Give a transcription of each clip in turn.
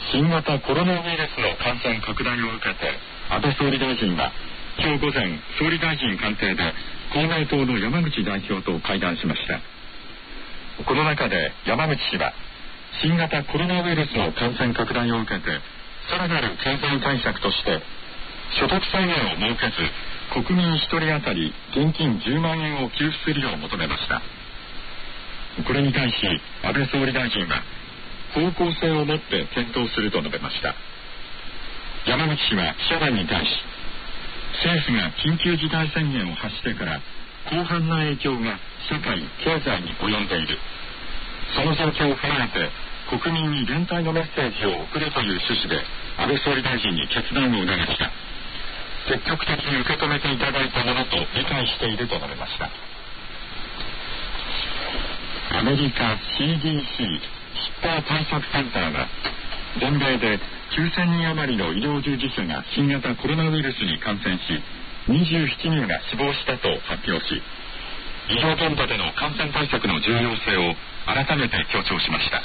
新型コロナウイルスの感染拡大を受けて、安倍総理大臣は今日午前、総理大臣官邸で公明党の山口代表と会談しました。この中で山口氏は、新型コロナウイルスの感染拡大を受けて、さらなる経済対策として所得制限を設けず、国民1人当たり現金10万円を給付するよう求めました。これに対し安倍総理大臣は、方向性を持って検討すると述べました。山口氏は記者団に対し、政府が緊急事態宣言を発してから広範な影響が社会経済に及んでいる、その状況を踏まえて国民に連帯のメッセージを送るという趣旨で安倍総理大臣に決断を促した。積極的に受け止めていただいたものと理解していると述べました。アメリカ CDC 疾病対策センターが全米で9000人余りの医療従事者が新型コロナウイルスに感染し、27人が死亡したと発表し、医療現場での感染対策の重要性を改めて強調しました。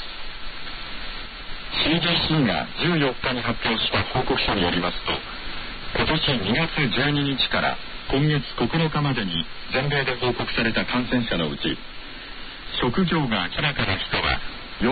CDC が14日に発表した報告書によりますと、今年2月12日から今月9日までに全米で報告された感染者のうち、職業が明らかな人は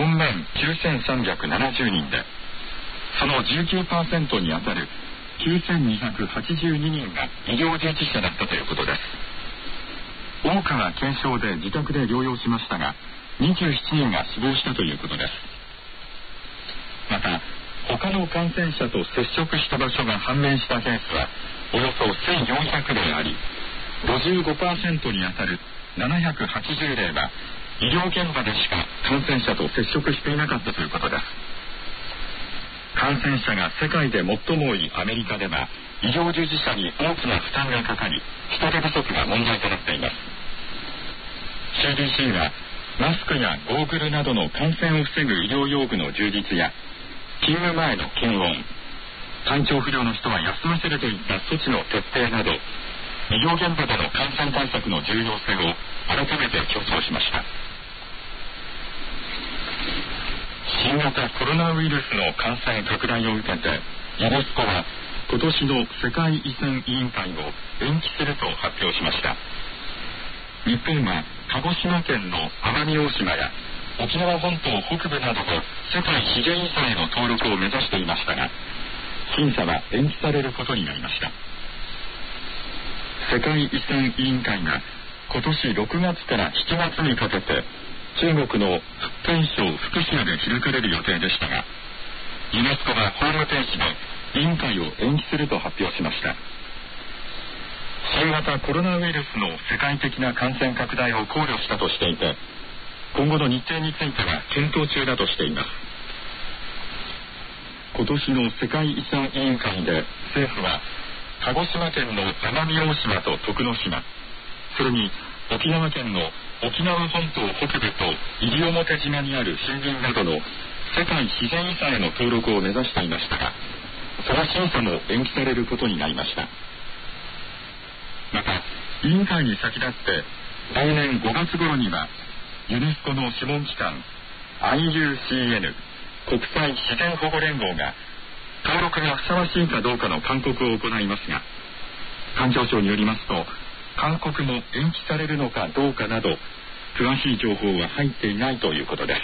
49,370人で、その 19% にあたる9,282人が医療従事者だったということです。多くは軽症で自宅で療養しましたが、27人が死亡したということです。また他の感染者と接触した場所が判明したケースはおよそ1400例あり、 55% にあたる780例は医療現場でしか感染者と接触していなかったということです。感染者が世界で最も多いアメリカでは、医療従事者に大きな負担がかかり、人手不足が問題となっています。 CDC はマスクやゴーグルなどの感染を防ぐ医療用具の充実や、勤務前の検温、体調不良の人は休ませるといった措置の徹底など、医療現場での感染対策の重要性を改めて強調しました。新型コロナウイルスの感染拡大を受けて、ユネスコは今年の世界遺産委員会を延期すると発表しました。日本は鹿児島県の奄美大島や沖縄本島北部などの世界自然遺産への登録を目指していましたが、審査は延期されることになりました。世界遺産委員会が今年6月から7月にかけて中国の福建省福島で開かれる予定でしたが、ユネスコがホームページで委員会を延期すると発表しました。新型コロナウイルスの世界的な感染拡大を考慮したとしていて、今後の日程については検討中だとしています。今年の世界遺産委員会で政府は鹿児島県の奄美大島と徳之島、それに沖縄県の沖縄本島北部と西表島にある森林などの世界自然遺産への登録を目指していましたが、その審査も延期されることになりました。また委員会に先立って来年5月頃にはユネスコの諮問機関 IUCN 国際自然保護連合が登録がふさわしいかどうかの勧告を行いますが、環境省によりますと、勧告も延期されるのかどうかなど詳しい情報は入っていないということです。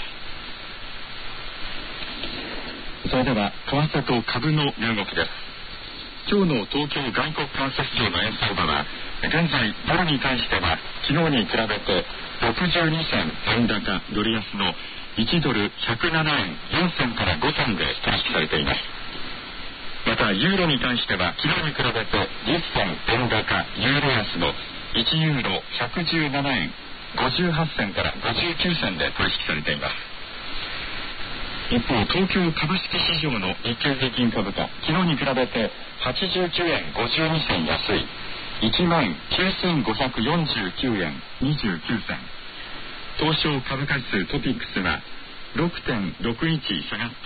それでは為替と株の値動きです。今日の東京外国為替市場の円相場は、現在ドルに対しては昨日に比べて62銭円高ドル安の1ドル107円4銭から5銭で取引されています。またユーロに対しては昨日に比べて10銭円高ユーロ安の1ユーロ117円58銭から59銭で取引されています。一方、東京株式市場の日経平均株価、昨日に比べて89円52銭安い 19,549 円29銭。東証株価指数トピックスは 6.61 下がって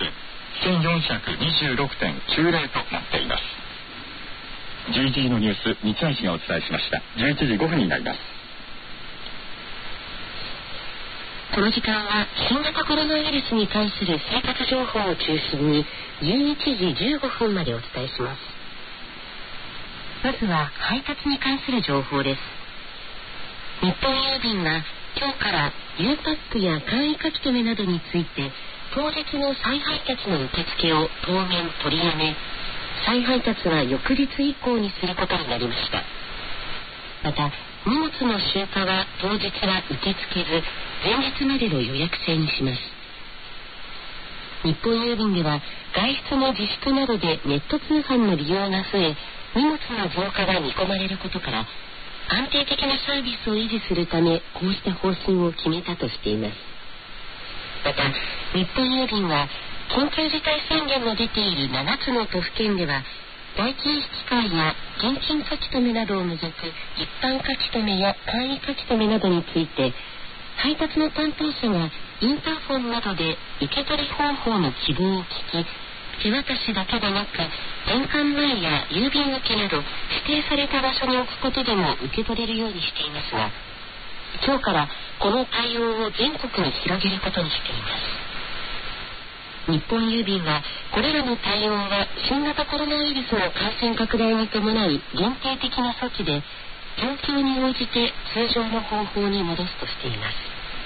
1426.90 となっています。11時のニュース、日橋がお伝えしました。11時5分になります。 この時間は新型コロナウイルスに関する生活情報を中心に11時15分までお伝えします。まずは配達に関する情報です。日本郵便が今日から U パックや簡易書き留めなどについて当日の再配達の受付を当面取りやめ、再配達は翌日以降にすることになりました。また荷物の集荷は当日は受け付けず、前日までの予約制にします。日本郵便では外出の自粛などでネット通販の利用が増え、荷物の増加が見込まれることから、安定的なサービスを維持するためこうした方針を決めたとしています。また日本郵便は緊急事態宣言の出ている7つの都府県では、代金引換や現金書き留めなどを除く一般書き留めや簡易書き留めなどについて、配達の担当者がインターフォンなどで受け取り方法の希望を聞き、手渡しだけでなく玄関前や郵便受けなど指定された場所に置くことでも受け取れるようにしていますが、今日からこの対応を全国に広げることにしています。日本郵便はこれらの対応は新型コロナウイルスの感染拡大に伴い限定的な措置で、状況に応じて通常の方法に戻すとしています。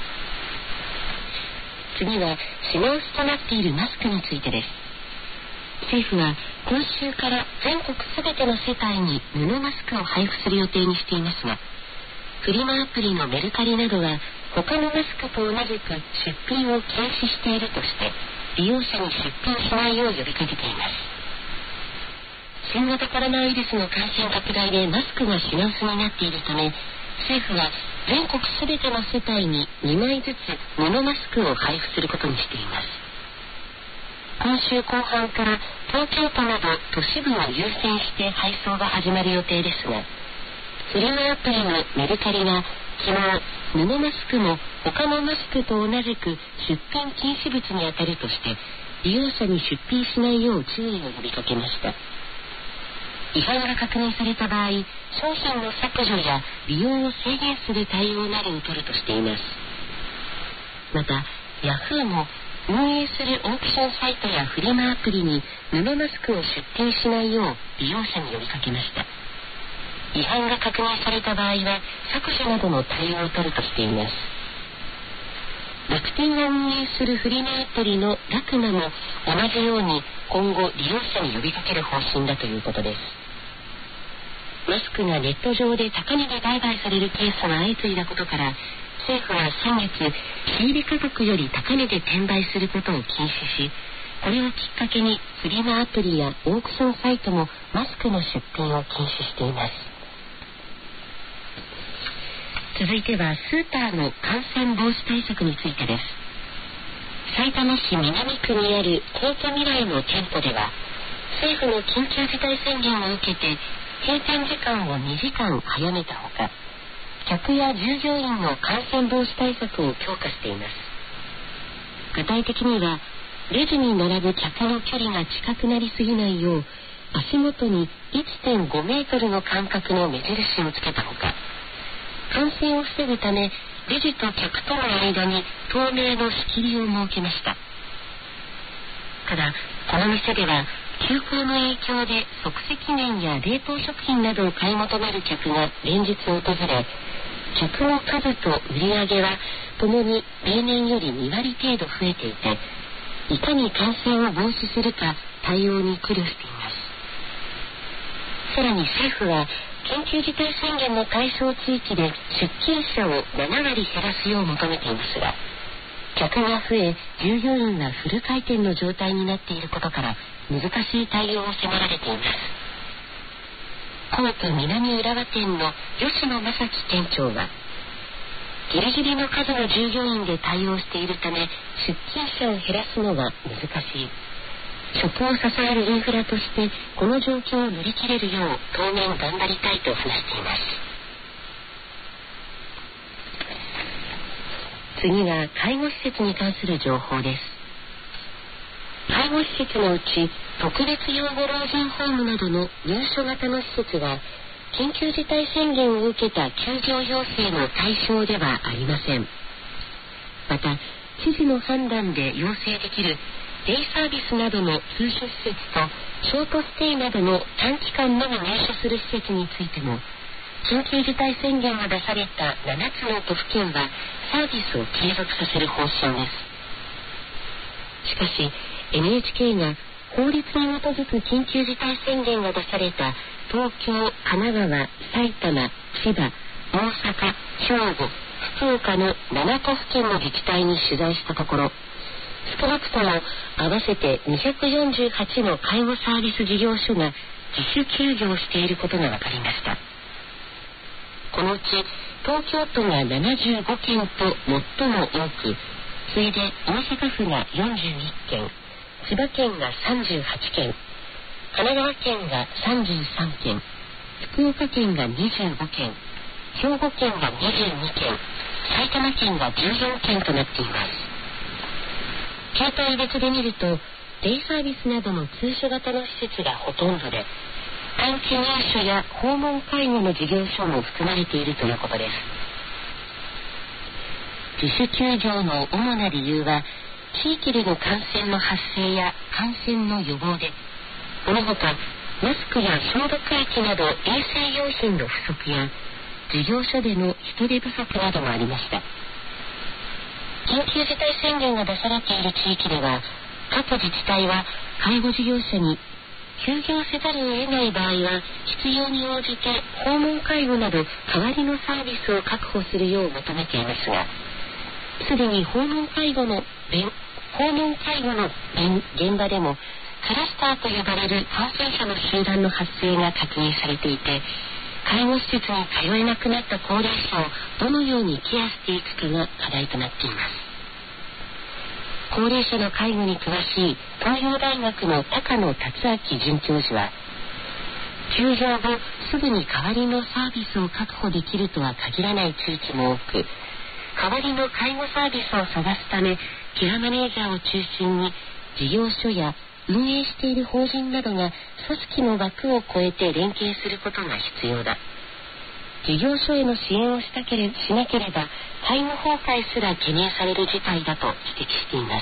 次は品薄となっているマスクについてです。政府は今週から全国すべての世帯に布マスクを配布する予定にしていますが、フリマアプリのメルカリなどは他のマスクと同じく出品を禁止しているとして利用者に出品しないよう呼びかけています。新型コロナウイルスの感染拡大でマスクが品薄になっているため、政府は全国すべての世帯に2枚ずつ布マスクを配布することにしています。今週後半から東京都など都市部を優先して配送が始まる予定ですが、フリマアプリのメルカリが昨日、布マスクも他のマスクと同じく出品禁止物に当たるとして利用者に出品しないよう注意を呼びかけました。違反が確認された場合、商品の削除や利用を制限する対応などを取るとしています。またヤフーも運営するオークションサイトやフリマアプリに布マスクを出品しないよう利用者に呼びかけました。違反が確認された場合は削除などの対応を取るとしています。楽天が運営するフリマアプリのラクマも同じように今後利用者に呼びかける方針だということです。マスクがネット上で高値で売買されるケースが相次いだことから、政府は先月仕入れ価格より高値で転売することを禁止し、これをきっかけにフリマアプリやオークションサイトもマスクの出品を禁止しています。続いてはスーパーの感染防止対策についてです。さいたま市南区にある皇居未来の店舗では、政府の緊急事態宣言を受けて閉店時間を2時間早めたほか、客や従業員の感染防止対策を強化しています。具体的にはレジに並ぶ客の距離が近くなりすぎないよう足元に 1.5 メートルの間隔の目印をつけたほか、感染を防ぐためレジと客との間に透明の仕切りを設けました。ただこの店では休校の影響で即席麺や冷凍食品などを買い求める客が連日訪れ、客の数と売り上げはともに例年より2割程度増えていて、いかに感染を防止するか対応に苦慮しています。さらに政府は緊急事態宣言の対象地域で出勤者を7割減らすよう求めていますが、客が増え従業員がフル回転の状態になっていることから難しい対応を迫られています。皇居南浦和店の吉野正樹店長は、ギリギリの数の従業員で対応しているため出勤者を減らすのは難しい、食を支えるインフラとしてこの状況を乗り切れるよう当面頑張りたいと話しています。次は介護施設に関する情報です。介護施設のうち特別養護老人ホームなどの入所型の施設は緊急事態宣言を受けた休業要請の対象ではありません。 また知事の判断で要請できるデイサービスなどの通所施設とショートステイなどの短期間のみ入所する施設についても、緊急事態宣言が出された7つの都府県はサービスを継続させる方針です。しかし NHK が法律に基づく緊急事態宣言が出された東京、神奈川、埼玉、千葉、大阪、兵庫、福岡の7都府県の自治体に取材したところ、少なくとも合わせて248の介護サービス事業所が自主休業していることが分かりました。このうち東京都が75件と最も多く、次いで大阪府が41件、千葉県が38件、神奈川県が33件、福岡県が25件、兵庫県が22件、埼玉県が14件となっています。形態別で見ると、デイサービスなどの通所型の施設がほとんどで、短期入所や訪問介護の事業所も含まれているということです。自主休業の主な理由は、地域での感染の発生や感染の予防で、このほかマスクや消毒液など衛生用品の不足や事業所での人手不足などもありました。緊急事態宣言が出されている地域では、各自治体は介護事業者に休業せざるを得ない場合は必要に応じて訪問介護など代わりのサービスを確保するよう求めていますが、すでに訪問介護の現場でもクラスターと呼ばれる感染者の集団の発生が確認されていて、介護施設に通えなくなった高齢者をどのようにケアしていくかが課題となっています。高齢者の介護に詳しい東洋大学の高野達明准教授は、休業後すぐに代わりのサービスを確保できるとは限らない地域も多く、代わりの介護サービスを探すためケアマネージャーを中心に事業所や運営している法人などが組織の枠を超えて連携することが必要だ。事業所への支援をしなければ介護崩壊すら懸念される事態だと指摘しています。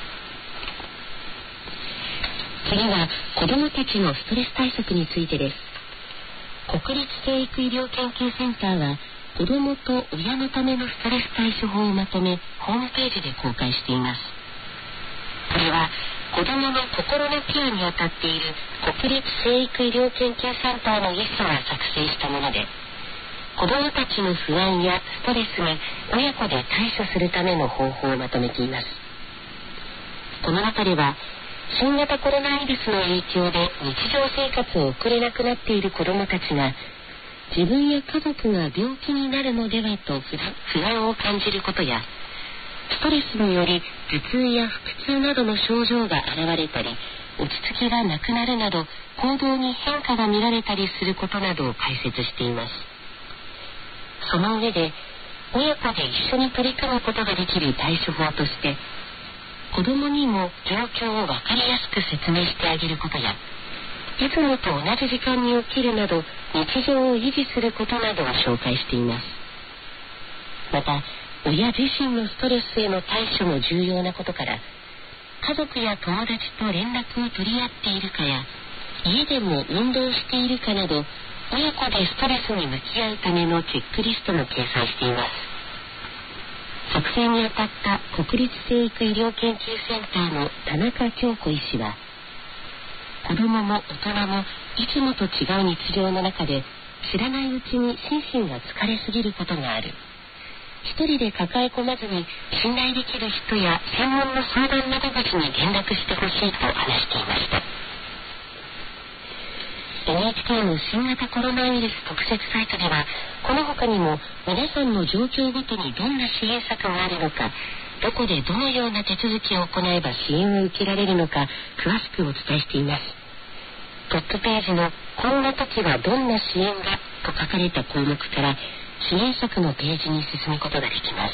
次は子どもたちのストレス対策についてです。国立成育医療研究センターは子どもと親のためのストレス対処法をまとめ、ホームページで公開しています。これは子どもの心のケアに当たっている国立成育医療研究センターの医師が作成したもので、子どもたちの不安やストレスに親子で対処するための方法をまとめています。この中では、新型コロナウイルスの影響で日常生活を送れなくなっている子どもたちが、自分や家族が病気になるのではと不安を感じることや、ストレスにより頭痛や腹痛などの症状が現れたり、落ち着きがなくなるなど行動に変化が見られたりすることなどを解説しています。その上で、親子で一緒に取り組むことができる対処法として、子どもにも状況を分かりやすく説明してあげることや、いつもと同じ時間に起きるなど日常を維持することなどを紹介しています。また、親自身のストレスへの対処も重要なことから、家族や友達と連絡を取り合っているかや、家でも運動しているかなど、親子でストレスに向き合うためのチェックリストも掲載しています。作成にあたった国立成育医療研究センターの田中京子医師は、子どもも大人もいつもと違う日常の中で知らないうちに心身が疲れすぎることがある。一人で抱え込まずに信頼できる人や専門の相談窓口に連絡してほしいと話していました。NHK の新型コロナウイルス特設サイトでは、この他にも皆さんの状況ごとにどんな支援策があるのか、どこでどのような手続きを行えば支援を受けられるのか詳しくお伝えしています。トップページのこんな時はどんな支援がと書かれた項目から支援策のページに進むことができます。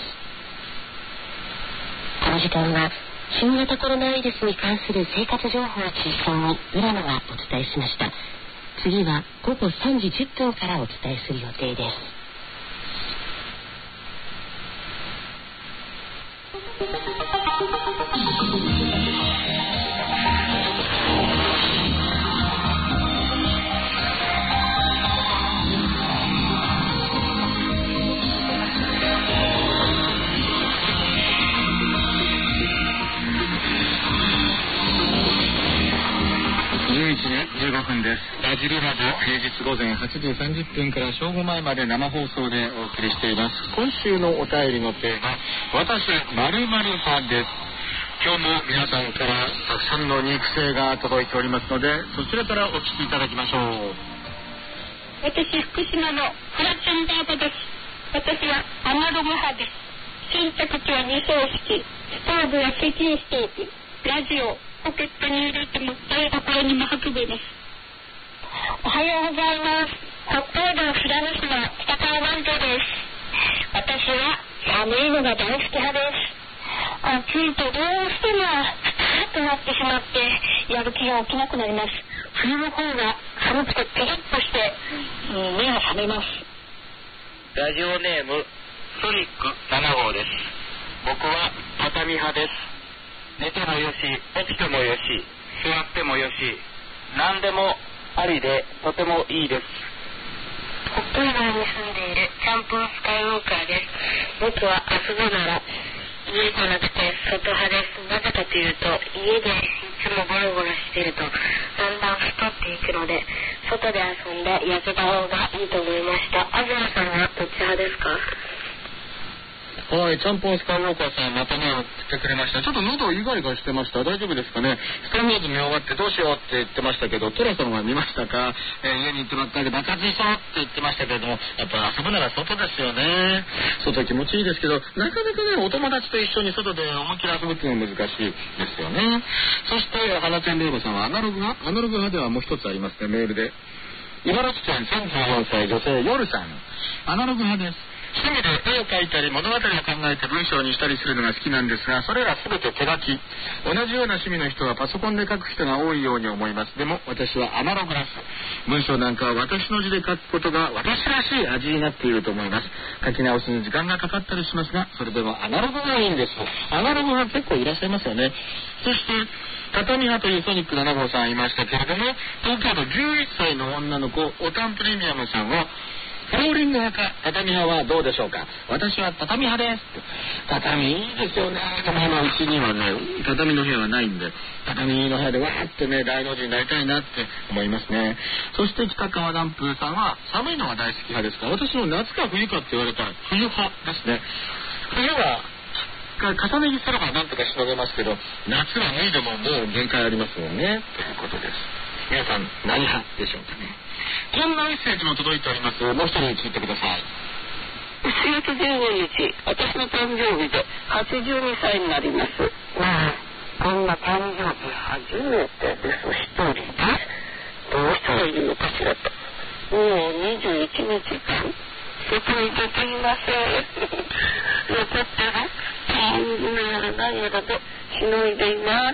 この時間は新型コロナウイルスに関する生活情報を中心に浦野がお伝えしました。次は午後3時10分からお伝えする予定です。 11時15分です。ラジルラジオ、平日午前8時30分から正午前まで生放送でお送りしています。今週のお便りのテーマ、私〇〇派です。今日も皆さんからたくさんの肉声が届いておりますので、そちらからお聞きいただきましょう。 私、福島のフラッチャンダーバです。私はアナログ派です。洗濯機は二層式、ストーブは石油ストーブ、ラジオポケットに入れても台所にも運べます。おはようございます。北海道富良野市の北川湾長です。私は寒いのが大好き派です。暑いとどうしてもとなってしまってやる気が起きなくなります。冬の方が寒くてピリッとして目が覚めます。 ラジオネームソニック7号です。僕は畳派です。寝てもよし、起きてもよし、座ってもよし、何でもありでとてもいいです。 北海道に住んでいるキャンプスカイウォーカーです。僕は遊ぶなら家じゃなくて外派です。なぜかというと、家でいつもゴロゴロしているとだんだん太っていくので、外で遊んで痩せた方がいいと思いました。東さんはどっち派ですか？ はい、ちゃんぽんスカイウォーカーさんまたね送ってくれました。ちょっと喉イガイガしてました。大丈夫ですかね。スターウォーズ見終わってどうしようって言ってましたけど、トラさんは見ましたか？家に行ってもらったけど爆発しそうって言ってましたけども、やっぱ遊ぶなら外ですよね。外気持ちいいですけど、なかなかねお友達と一緒に外で思いっきり遊ぶっていうのは難しいですよね。そして花ちゃんレイボさんはアナログ派ではもう一つありますね。メールで茨城県34歳女性夜さん、アナログ派です。趣味で絵を描いたり物語を考えて文章にしたりするのが好きなんですが、それら全て手書き。同じような趣味の人はパソコンで書く人が多いように思います。でも私はアナログです。文章なんかは私の字で書くことが私らしい味になっていると思います。書き直しに時間がかかったりしますが、それでもアナログがいいんです。アナログが結構いらっしゃいますよね。そして畳派というソニック7号さんいましたけれども、東京都11歳の女の子オタンプレミアムさんはフローリング派か畳派はどうでしょうか。私は畳派です。畳いいですよね。うちにはね畳の部屋はないんで、畳の部屋でわーってね大の字になりたいなって思いますね。そして北川南風さんは寒いのが大好き派ですから、私も夏か冬かって言われたら冬派ですね。冬は重ね着すればなんとかしのげますけど、夏は脱いでももう限界ありますよねということです。皆さん何派でしょうかね。こんなメッセージも届いております。もう一人聞いてください。 7月15日、私の誕生日で82歳になります。こんな誕生日初めてです。一人でどうしたらいいのかしらと。もう21日間外に出ていません。残ってる夢やら何やらでしのいでいます。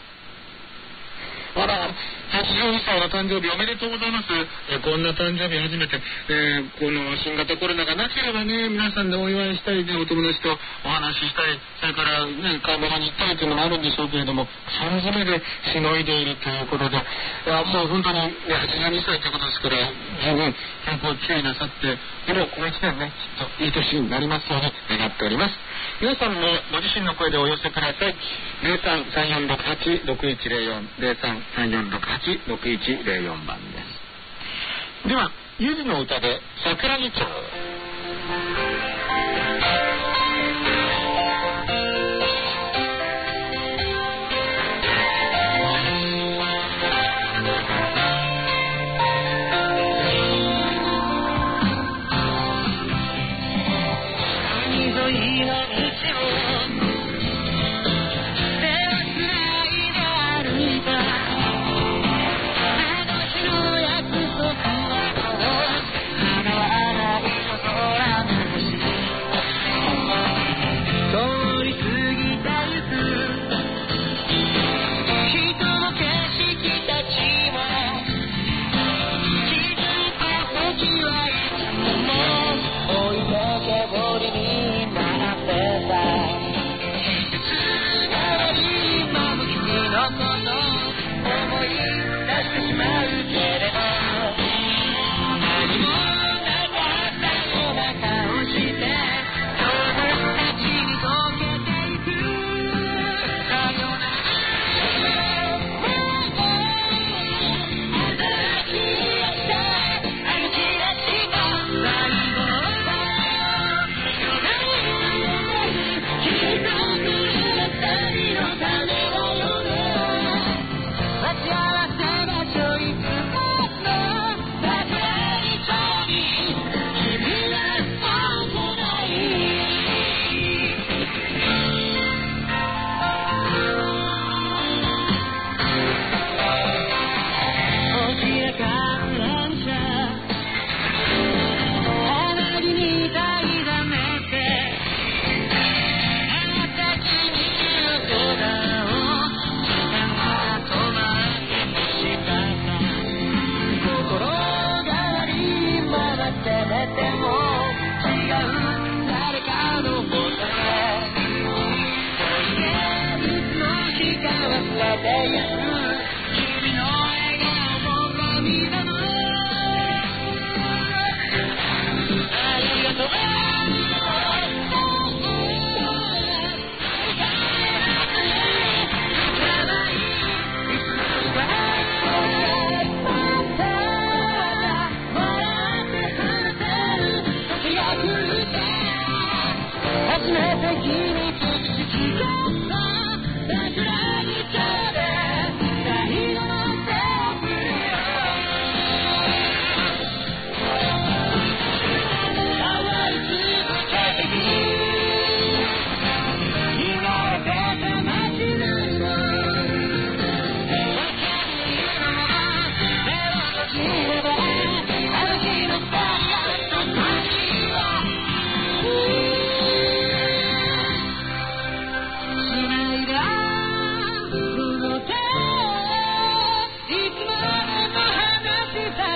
あら、82歳の誕生日おめでとうございます。こんな誕生日初めて、この新型コロナがなければね、皆さんでお祝いしたりね、お友達とお話ししたり、それからね、買い物に行ったりというのもあるんでしょうけれども、缶詰でしのいでいるということで、もう本当に、ね、82歳ということですから、十分健康注意なさって、でもこの1年ね、きっといい年になりますように願っております。皆さんもご自身の声でお寄せください。03-3468-6104 03-3468-6104 番です。ではゆずの歌で桜木町。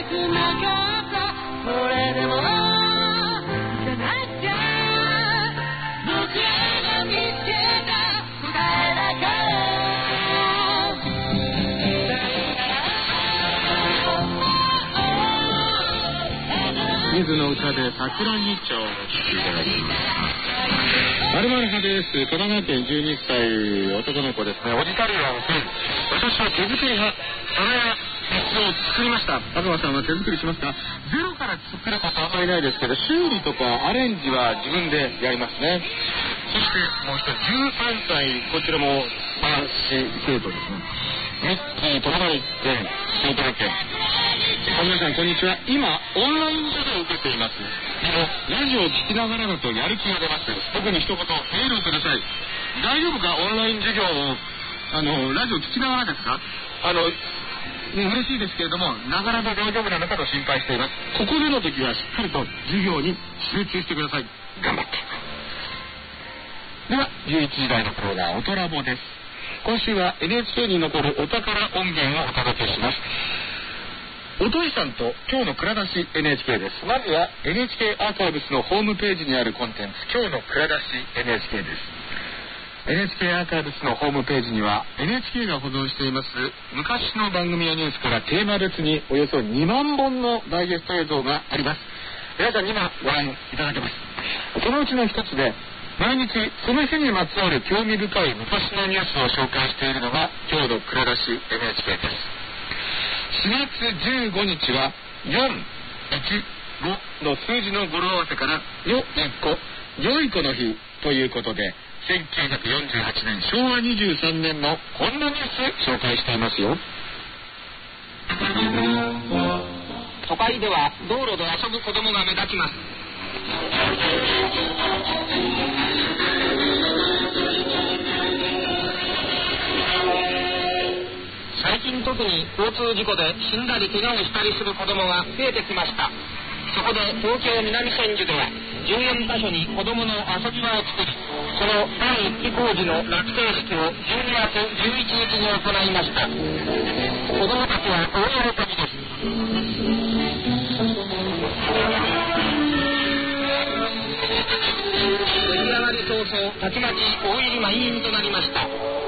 くなかった。それでも行かなきゃ。僕らが見つけた答えだから。 水の歌で桜木町を聴いていただきます。〇〇派です。神奈川県12歳男の子ですね。おじたりは私は手作り派。皿や鉄を作りました。東さんは手作りしますか？ゼロから作ることはあまりないですけど、修理とかアレンジは自分でやりますね。そしてもう一人13歳、こちらも男子生徒ですね。ミッキー友達店埼玉県。皆さんこんにちは。今オンライン授業を受けています。でもラジオを聞きながらだとやる気が出ます。特に一言エールをください。大丈夫か？オンライン授業をラジオ聞きながらですか？嬉しいですけれども、ながらで大丈夫なのかと心配しています。ここでの時はしっかりと授業に集中してください。頑張って。では11時台のコーナー、おとらぼです。今週は NHK に残るお宝音源をお届けします。おとりさんと今日の蔵出し NHK です。まずは NHK アーカイブスのホームページにあるコンテンツ、今日の蔵出し NHK です。NHK アーカイブスのホームページには NHK が保存しています昔の番組やニュースからテーマ別におよそ2万本のダイジェスト映像があります。皆さんに今ご覧いただけます。そのうちの一つで毎日その日にまつわる興味深い昔のニュースを紹介しているのが今日の蔵出し NHK です。4月15日は415の数字の語呂合わせからよいこ、よいこの日ということで、1948年昭和23年のこんなニュース紹介していますよ。 都会では道路で遊ぶ子供が目立ちます。最近特に交通事故で死んだり怪我をしたりする子供が増えてきました。そこで東京南千住では14カ所に子供の遊び場を作り、その第1期工事の落成式を12月11日に行いました。子供たちは大喜びです。出来上がり早々、たちまち大入り満員となりました。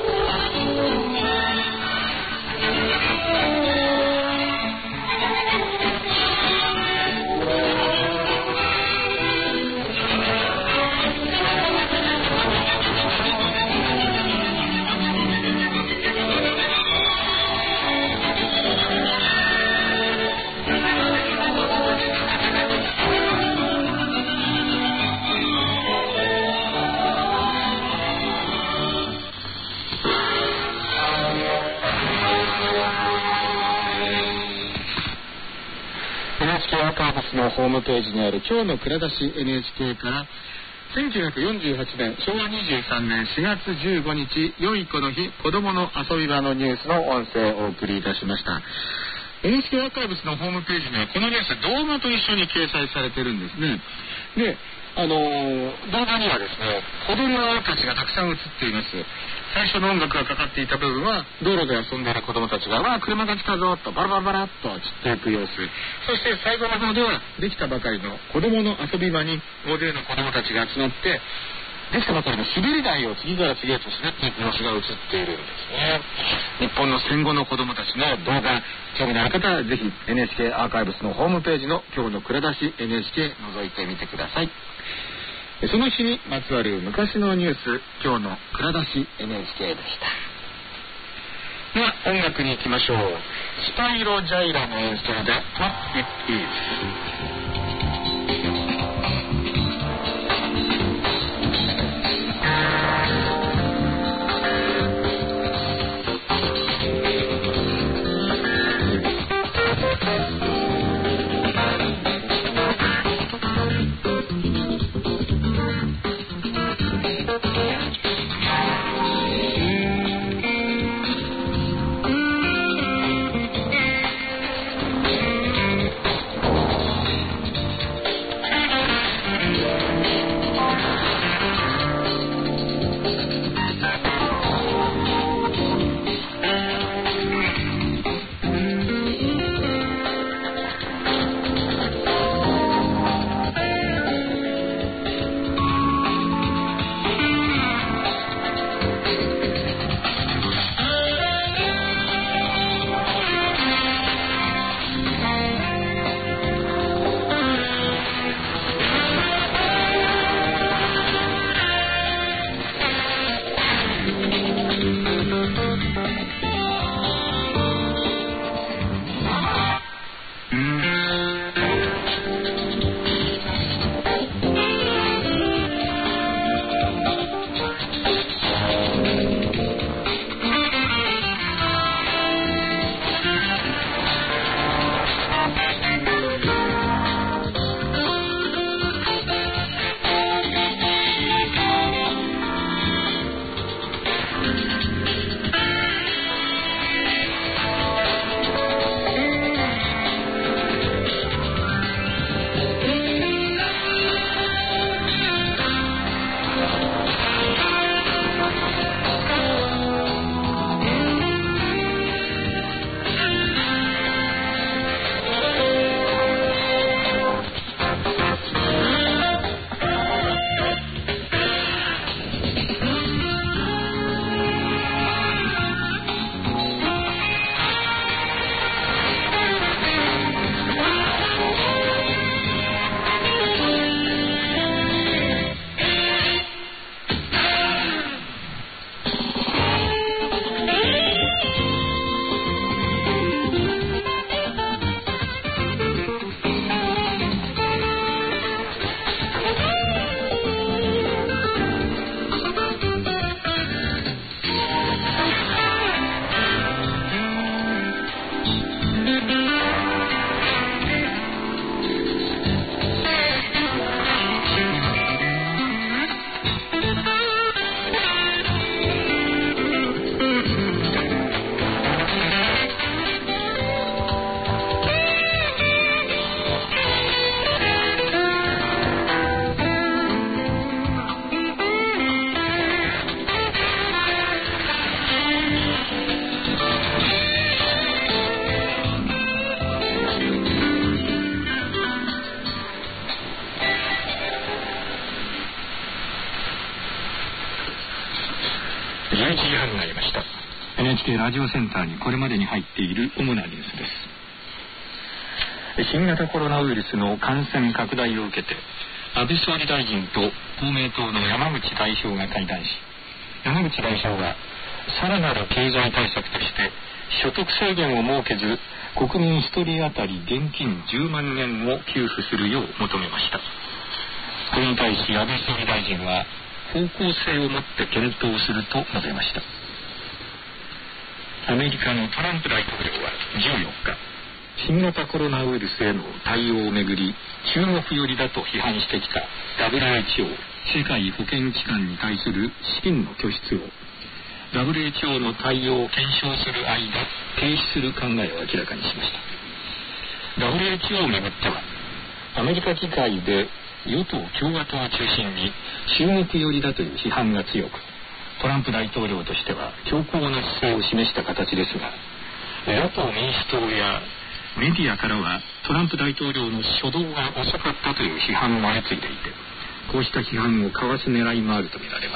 NHK アーカイブスのホームページにある今日の蔵出し NHK から1948年昭和23年4月15日良い子の日子供の遊び場のニュースの音声をお送りいたしました。 NHK アーカイブスのホームページにはこのニュース動画と一緒に掲載されてるんですね。で動画にはですね子供たちがたくさん映っています。最初の音楽がかかっていた部分は道路で遊んでいる子供たちが車が来たぞとバラバラバラっと散っていく様子、そして最後の方ではできたばかりの子供の遊び場に大勢の子供たちが集まってできたばかりの滑り台を次から次へと滑っていく様子が映っているんですね。日本の戦後の子供たちの動画、興味のある方はぜひ NHK アーカイブスのホームページの今日の蔵出し NHK 覗いてみてください。その日にまつわる昔のニュース、今日の蔵出し NHK でした。では音楽に行きましょう。スパイロジャイラの演奏で What It Is。 11時半になりました。 NHK ラジオセンターにこれまでに入っている主なニュースです。新型コロナウイルスの感染拡大を受けて、安倍総理大臣と公明党の山口代表が会談し、山口代表はさらなる経済対策として所得制限を設けず、国民1人当たり現金10万円を給付するよう求めました。これに対し安倍総理大臣は方向性を持って検討すると述べました。アメリカのトランプ大統領は14日、新型コロナウイルスへの対応をめぐり中国寄りだと批判してきた WHO 世界保健機関に対する資金の拠出を WHO の対応を検証する間停止する考えを明らかにしました。 WHO をめぐってはアメリカ議会で与党共和党を中心に中国寄りだという批判が強く、トランプ大統領としては強硬な姿勢を示した形ですが、野党民主党やメディアからはトランプ大統領の初動が遅かったという批判も相次いでいて、こうした批判をかわす狙いもあるとみられます。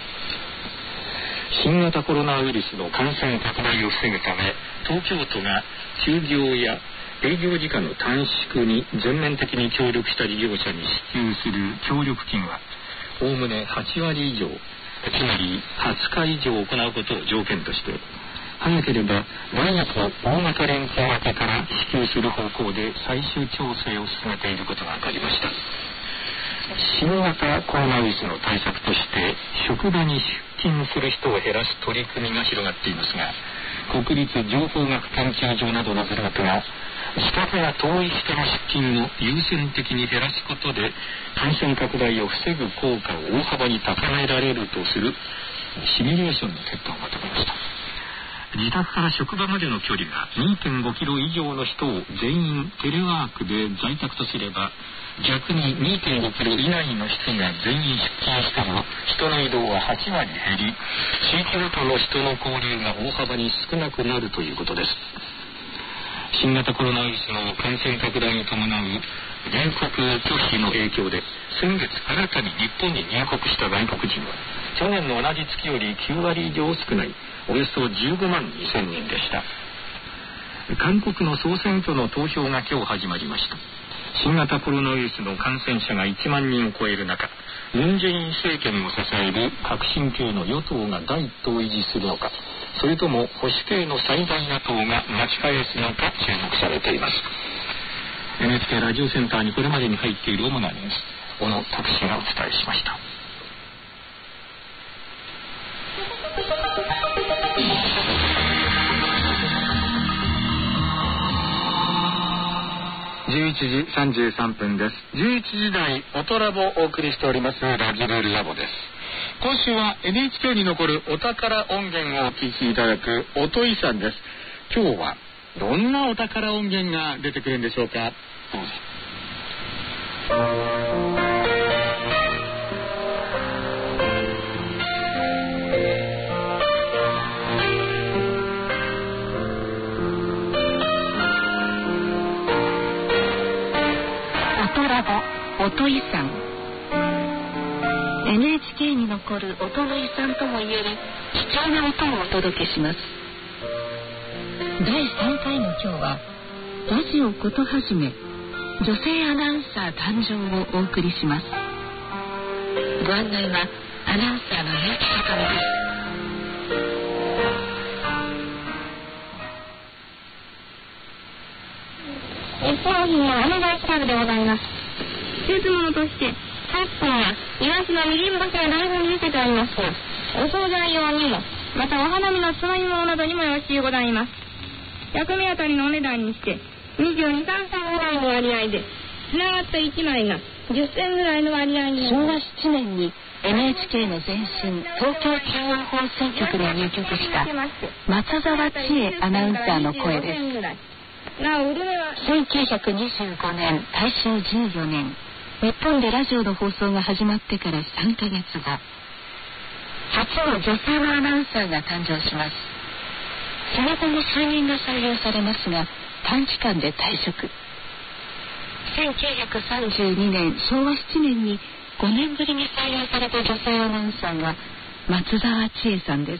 新型コロナウイルスの感染拡大を防ぐため、東京都が休業や営業時間の短縮に全面的に協力した事業者に支給する協力金はおおむね8割以上、つまり20日以上行うことを条件として、早ければ来月の大型連休明けから支給する方向で最終調整を進めていることが分かりました。新型コロナウイルスの対策として職場に出勤する人を減らす取り組みが広がっていますが、国立情報学研究所などのグループが自宅が遠い人の出勤を優先的に減らすことで感染拡大を防ぐ効果を大幅に高められるとするシミュレーションの結果をまとめました。自宅から職場までの距離が 2.5 キロ以上の人を全員テレワークで在宅とすれば、逆に 2.5 キロ以内の人が全員出勤しても人の移動は8割減り、地域ごとの人の交流が大幅に少なくなるということです。新型コロナウイルスの感染拡大に伴う入国拒否の影響で、先月新たに日本に入国した外国人は去年の同じ月より9割以上少ないおよそ15万2000人でした。韓国の総選挙の投票が今日始まりました。新型コロナウイルスの感染者が1万人を超える中、ムン・ジェイン政権を支える革新系の与党が第一党を維持するのか、それとも保守系の最大野党が巻き返すのか注目されています。 NHK ラジオセンターにこれまでに入っている主なニュース、小野拓司がお伝えしました。11時33分です。11時台オトラボをお送りしておりますラジルールラボです。今週は NHK に残るお宝音源をお聞きいただく音井さんです。今日はどんなお宝音源が出てくるんでしょうか。どうぞ。 音井さん、 NHK に残る音の遺産ともいえる貴重な音をお届けします。第3回の今日はラジオことはじめ女性アナウンサー誕生をお送りします。ご案内はアナウンサーの結城さかみです。 商品はお願いしたいでございます。季節物としてカップやイワシのみりん干しや大根に見せてありますが、お惣菜用にもまたお花見のつまみ物などにもよろしいございます。薬味あたりのお値段にして22、3銭ぐらいの割合でつながった1枚が10銭ぐらいの割合に。 昭和7年に NHK の前身東京中央放送局で入局した松沢千恵アナウンサーの声です。1925年大正14年、日本でラジオの放送が始まってから3ヶ月後、初の女性のアナウンサーが誕生します。その後も数人が採用されますが短期間で退職。1932年昭和7年に5年ぶりに採用された女性アナウンサーが松沢千恵さんです。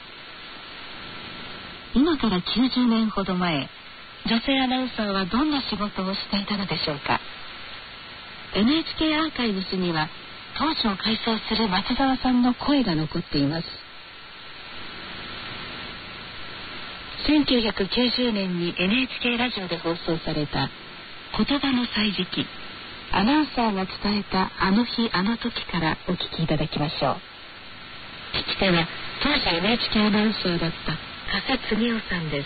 今から90年ほど前、女性アナウンサーはどんな仕事をしていたのでしょうか。 NHK アーカイブスには当時を回想する松沢さんの声が残っています。1990年に NHK ラジオで放送された言葉の歳時記、アナウンサーが伝えたあの日あの時からお聞きいただきましょう。聞き手は当時 NHK アナウンサーだった加瀬次夫さんです。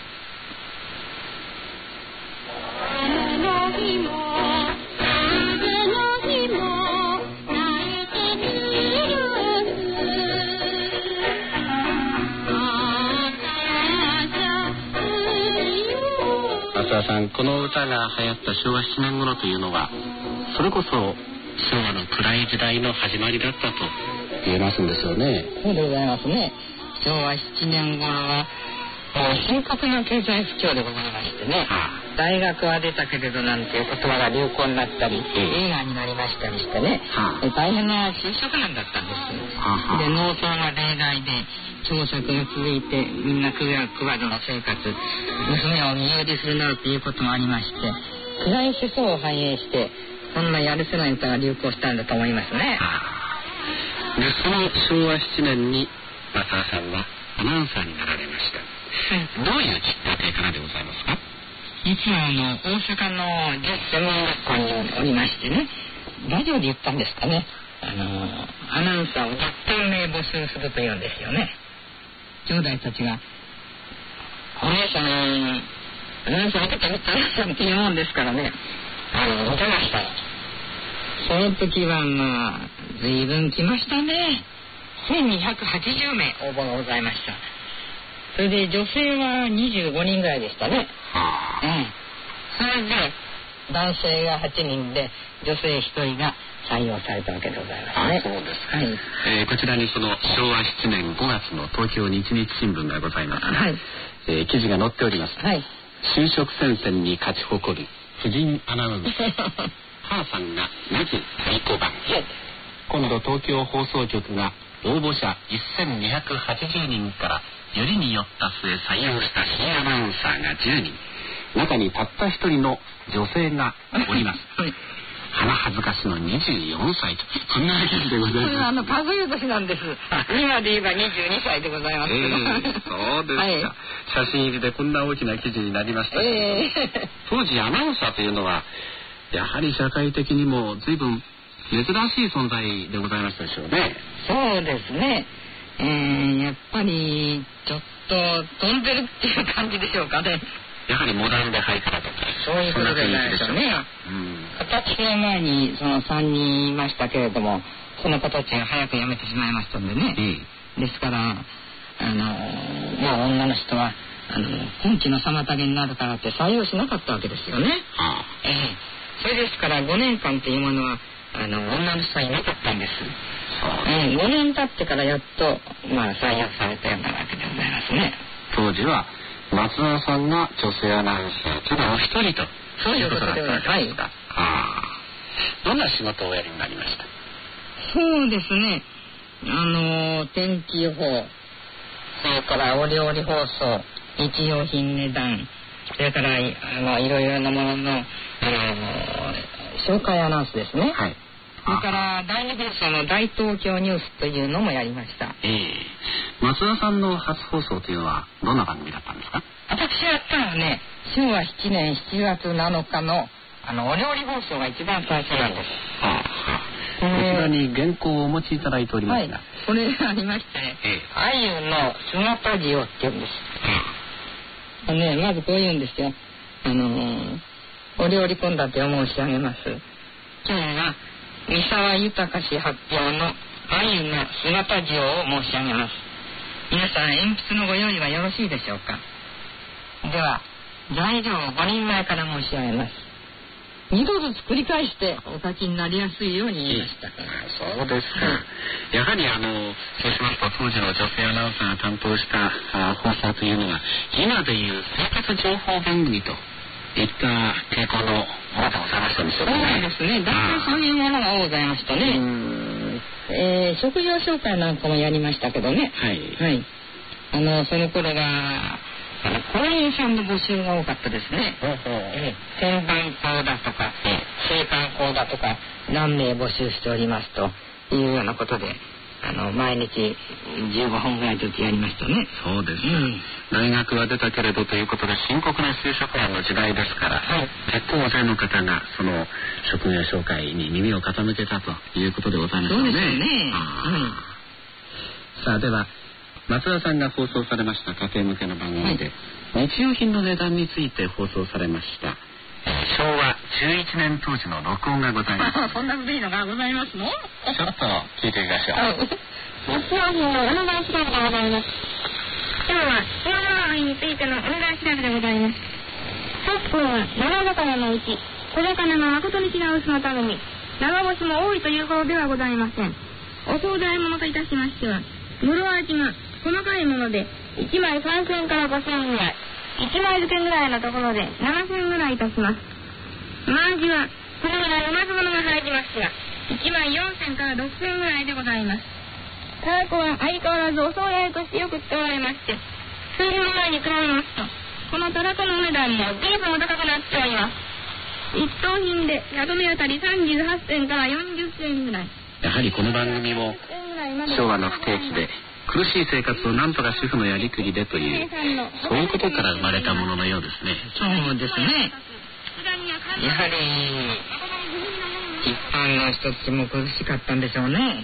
松田さん、この歌が流行った昭和7年頃というのは、それこそ昭和の暗い時代の始まりだったと言えますんですよね。 そうでございますね。昭和7年頃は深刻な経済不況でございましてね、大学は出たけれどなんていう言葉が流行になったり、映画になりましたりしてね、大変な就職難だったんですよ。で、農村が例外で凶作が続いて、みんな食わずの生活、娘を身売りするなどということもありまして、暗い思想を反映してそんなやるせない歌が流行したんだと思いますね。 で、その昭和7年に松田さんはアナウンサーになられました。どういうきっかけからでございますか？ 実は大阪の女子専門学校におりましてね、ラジオで言ったんですかね、アナウンサーを10分名募集するというんですよね。兄弟たちがお姉さんアナウンサー受けてみたらっていうもんですからね、受けました。その時は随分来ましたね。1280名応募がございました。それで女性は25人ぐらいでしたね。それで男性が8人で女性1人が採用されたわけでございますね。 そうですか。こちらにその昭和7年5月の東京日日新聞がございますが、記事が載っております。就職戦線に勝ち誇る婦人アナウンサー母さんがまず太鼓判。今度東京放送局が応募者1280人からよりによった末採用した新アナウンサーが10人、中にたった一人の女性がおります。鼻恥ずかしの24歳と、そんな記事でございます。 数え年なんです。今で言えば22歳でございますけど。 そうですか。写真入りでこんな大きな記事になりましたけど、当時アナウンサーというのはやはり社会的にも随分珍しい存在でございましたでしょうね。 そうですね。やっぱりちょっと飛んでるっていう感じでしょうかね。 やはりモダンでハイカラとか、 そういうことでないでしょうね。形の前にその3人いましたけれども、その形が早くやめてしまいましたんでね。ですから女の人は根気の妨げになるからって採用しなかったわけですよね。それですから5年間というものは女の人はいなかったんです。5年経ってからやっと採用されたようなわけでございますね。 当時は松田さんが女性アナウンサーただお一人と、 そういうことでございます。 どんな仕事をおやりになりました？ そうですね、天気予報、それからお料理放送、日用品値段、それからいろいろなものの紹介アナウンスですね。それから第2放送の大東京ニュースというのもやりました。 松田さんの初放送というのはどんな番組だったんですか？ 私やったのはね、昭和7年7月7日のお料理放送が一番最初なんです。 こちらに原稿をお持ちいただいておりますが、 これがありましてね、鮎の姿塩って言うんです。まずこう言うんですよ。お料理献立を申し上げます。今日は三沢豊氏発表の鮎の姿塩を申し上げます。皆さん鉛筆のご用意はよろしいでしょうか。では材料を5人前から申し上げます。2度ずつ繰り返してお書きになりやすいように言いました。 そうですか。やはりそうしますと当時の女性アナウンサーが担当した放送というのは今でいう生活情報番組といった傾向のものを探したんでしょうかね。 そうですね。だからそういうものがございましたね。 職業紹介なんかもやりましたけどね。 はい。 はい。その頃が公園さんの募集が多かったですね。旋盤工だとか、青函工だとか何名募集しておりますというようなことで、毎日15分ぐらいずつやりましたね。 そうです、大学は出たけれどということで深刻な就職難の時代ですから、結構大勢の方がその職業紹介に耳を傾けたということでございますよね。 そうですよね。 さあ、では松田さんが放送されました家庭向けの番組で、日用品の値段について放送されました昭和11年当時の録音がございます。 そんな古いのがございますの？ ちょっと聞いてみましょう。 日用品のお値段調べでございます。今日は品物についてのお値段調べでございます。昨今は長魚のうち小魚の誠に違うそのために長干しも多いというほどではございません。お惣菜物といたしましては、室味が細かいもので1枚3000から5000円ぐらい、1枚漬けぐらいのところで7000円ぐらいいたします。マアジはそれぐらい同じものが入りますが、1枚4000から6000円ぐらいでございます。タラコは相変わらずお惣菜としてよく使われまして、数年前に比べますとこのタラコのお値段も随分高くなっております。一等品で100名あたり38銭から40銭ぐらい。 やはりこの番組も昭和の不景気で苦しい生活をなんとか主婦のやりくりでというそういうことから生まれたもののようですね。 そうですね。やはり一般の人たちも苦しかったんでしょうね。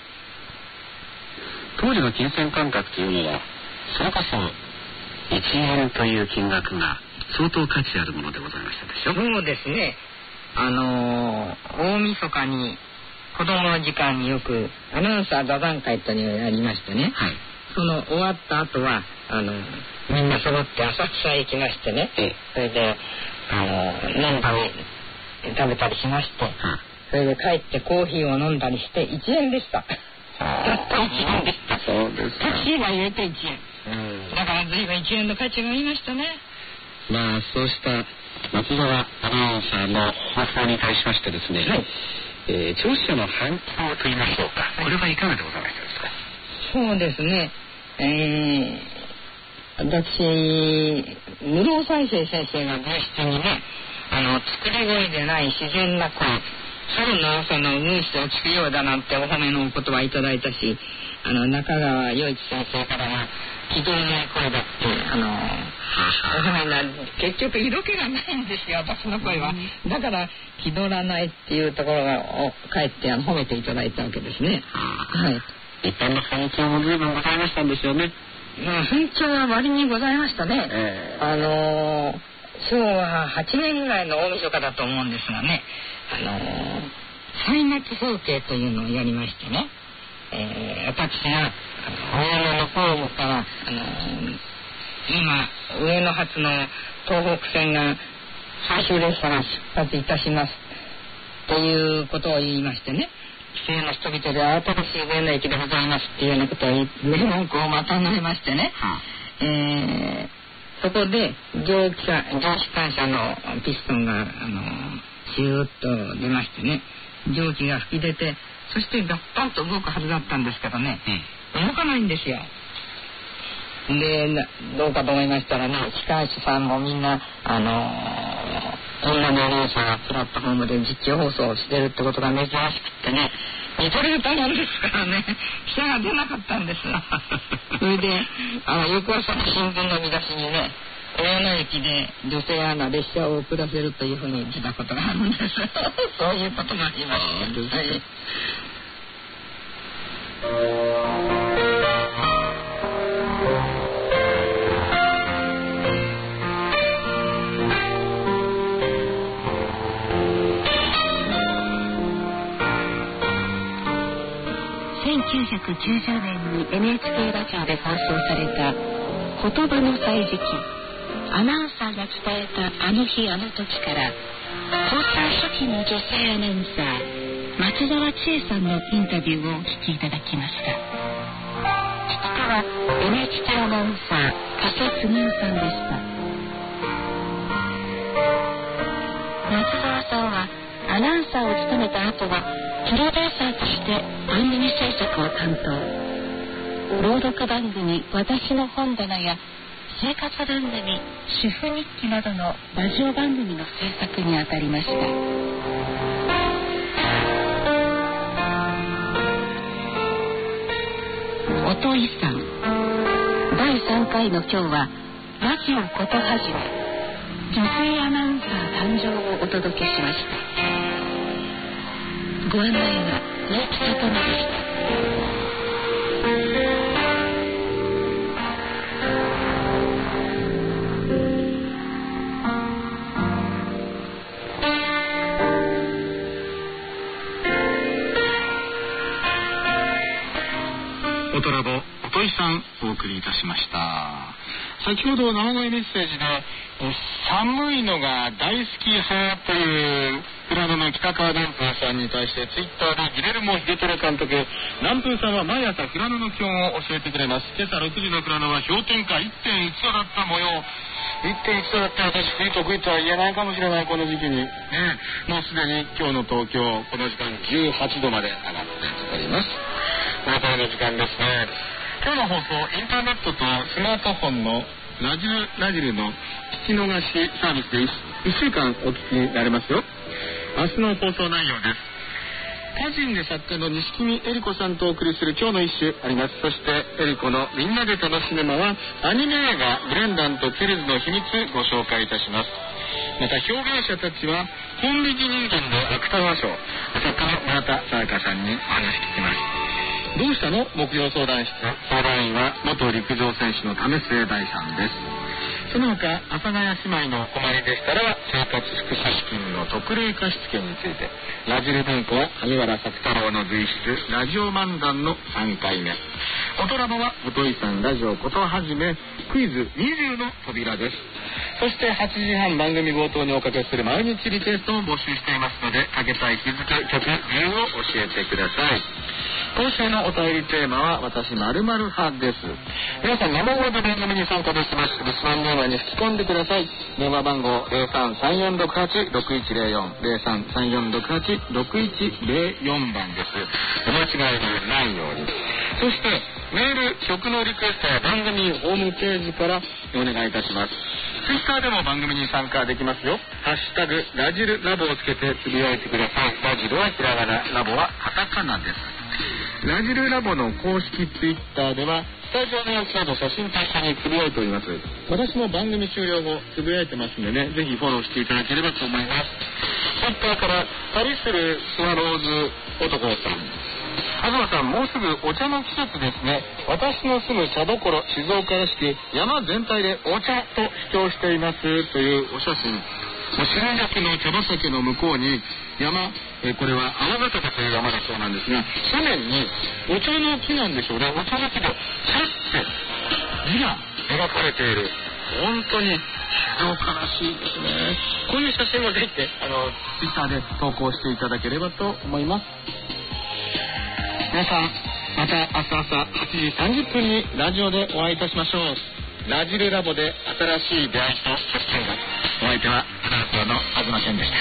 当時の金銭感覚というのはそれこそ1円という金額が相当価値あるものでございましたでしょ。 そうですね。大晦日に子供の時間によくアナウンサー座談会というのをやりましてね、その終わった後はみんな揃って浅草へ行きましてね、それで飲んだり食べたりしまして、それで帰ってコーヒーを飲んだりして1円でした。たった1円でした。 そうですか。 タクシーが入れて1円、だから随分1円の価値がありましたね。 まあそうした松沢アナウンサーの放送に対しましてですね、聴取者の反響といいましょうか、これはいかがでございましたですか。 そうですね、私室尾再生先生が病室にね、作り声でない自然な声、春の朝のムースを聞くようだなんてお褒めのお言葉いただいたし、中川洋一先生からは気取りない声だってお褒めになる。結局色気がないんですよ、私の声は。だから気取らないっていうところがかえって褒めていただいたわけですね。 一般の反響も随分ございましたんですよね。 反響は割にございましたね。昭和8年ぐらいの大晦日だと思うんですがね、歳末風景というのをやりましてね、私が上野のホームから今上野発の東北線が最終列車が出発いたしますということを言いましてね、帰省の人々で新しい上野駅でございますっていうようなことを言って文句をまた述べましてね、そこで蒸気機関車のピストンがシューッと出ましてね、蒸気が吹き出て、そしてガッパンと動くはずだったんですけどね、動かないんですよ。でどうかと思いましたらね、機関士さんもみんな女のアナウンサーがプラットフォームで実況放送をしてるってことが珍しくってね、見とれたもんですからね、記者が出なかったんです。それで翌朝の新聞の見出しにね、上野駅で女性アナ列車を遅らせるというふうに出たことがあるんです。そういうことがありました。 1990年に NHK ラジオで放送された言葉の歳時記、アナウンサーが伝えたあの日あの時から放送初期の女性アナウンサー松沢千恵さんのインタビューをお聞きいただきました。聞き手は NHK アナウンサー加瀬杉江さんでした。松沢さんはアナウンサーを務めた後はプロデューサーとして番組制作を担当。朗読番組私の本棚や生活番組主婦日記などのラジオ番組の制作にあたりました。音井さん、第3回の今日はラジオことはじめ女性アナウンサー誕生をお届けしました。ご案内は大木さとみでした。 オトラボ音井さんお送りいたしました。先ほど生声メッセージで寒いのが大好き派という富良野の北川南風さんに対してツイッターでギレルモ・ヒデトレ監督、南風さんは毎朝富良野の気温を教えてくれます。今朝6時の富良野は氷点下 1.1 度だった模様。1.1 度だったら私冬得意とは言えないかもしれない。この時期にね、もうすでに今日の東京この時間18度まで上がっております。このからの時間ですね。今日の放送インターネットとスマートフォンのラジルの聞き逃しサービスで 1週間お聞きになれますよ。明日の放送内容です。歌人で作家の西君恵理子さんとお送りする今日の一首あります。そして恵理子のみんなで楽しめまはアニメ映画ブレンダンとケルズの秘密ご紹介いたします。また表現者たちは本引き人間で芥川賞、作家の村田沙耶香さんにお話聞きます。どうしたの木曜相談室、相談員は元陸上選手の為末大さんです。その他阿佐ヶ谷姉妹のお困りでしたら生活福祉資金の特例貸付について、ラジル文庫は萩原作太郎の随筆ラジオ漫談の3回目、オトラボは音井さんラジオことはじめクイズ20の扉です。そして8時半番組冒頭におかけする毎日リクエストを募集していますので、かけたい日付、曲、理由を教えてください。今週のお便りテーマは私〇〇派です。皆さん生声で番組に参加できます。留守番電話に吹き込んでください。電話番号 0334686104 0334686104 番です。お間違いのないように。そしてメール、曲のリクエストは番組ホームページからお願いいたします。ツイッターでも番組に参加できますよ。ハッシュタグラジルラボをつけてつぶやいてください。ラジルはひらがな、ラボはカタカナです。ラジルラボの公式ツイッターではスタジオの様子など写真と一緒につぶやいております。私も番組終了後つぶやいてますんでね、ぜひフォローしていただければと思います。ツイッターから旅するスワローズ男さん、東さん、もうすぐお茶の季節ですね。私の住む茶どころ静岡らしく山全体でお茶と主張していますというお写真。新宿の茶畑の向こうに山、これは青ヶ岳という山だそうなんですが、斜面にお茶の木なんでしょうね。お茶の木で茶って字が描かれている。本当に静岡らしいですね。こういう写真もぜひツイッターで投稿していただければと思います。皆さん、また明日朝8時30分にラジオでお会いいたしましょう。ラジルラボで新しい出会いと発見が。お相手はアナウンサーの東健でした。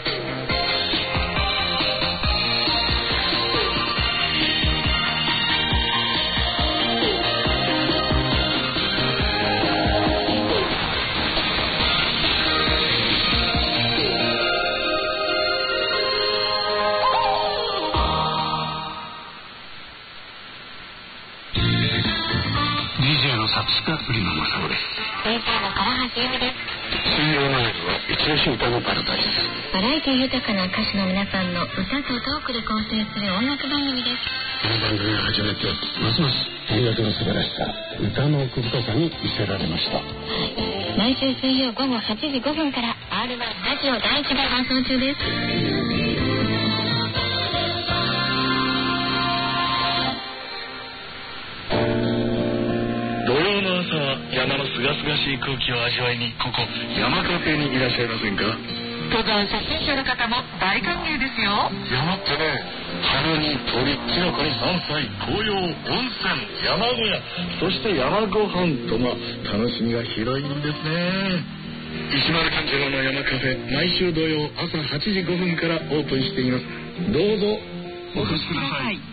作詞家売野正夫です。 先生の唐橋由美です。 水曜の夜は一押し歌のパラダイス。 バラエティ豊かな歌手の皆さんの歌とトークで構成する音楽番組です。 この番組を始めてますます音楽の素晴らしさ、歌の奥深さに見せられました。 毎週水曜午後8時5分から R1 ラジオ第1で放送中です。 山のすがすがしい空気を味わいに、ここ山カフェにいらっしゃいませんか？ 登山初心者の方も大歓迎ですよ。 山ってね、花に鳥、キノコに山菜、紅葉、温泉、山小屋、そして山ご飯と楽しみが広いんですね。石丸勘次郎の山カフェ、毎週土曜朝8時5分からオープンしています。どうぞお越しください。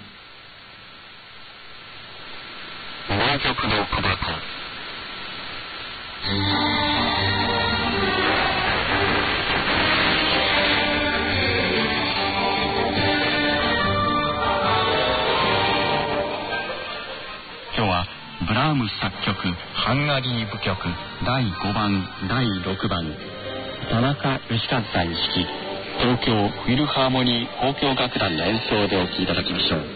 名曲の小箱。今日はブラームス作曲ハンガリー舞曲第5番第6番田中義和さん指揮東京フィルハーモニー交響楽団の演奏でお聴きいただきましょう。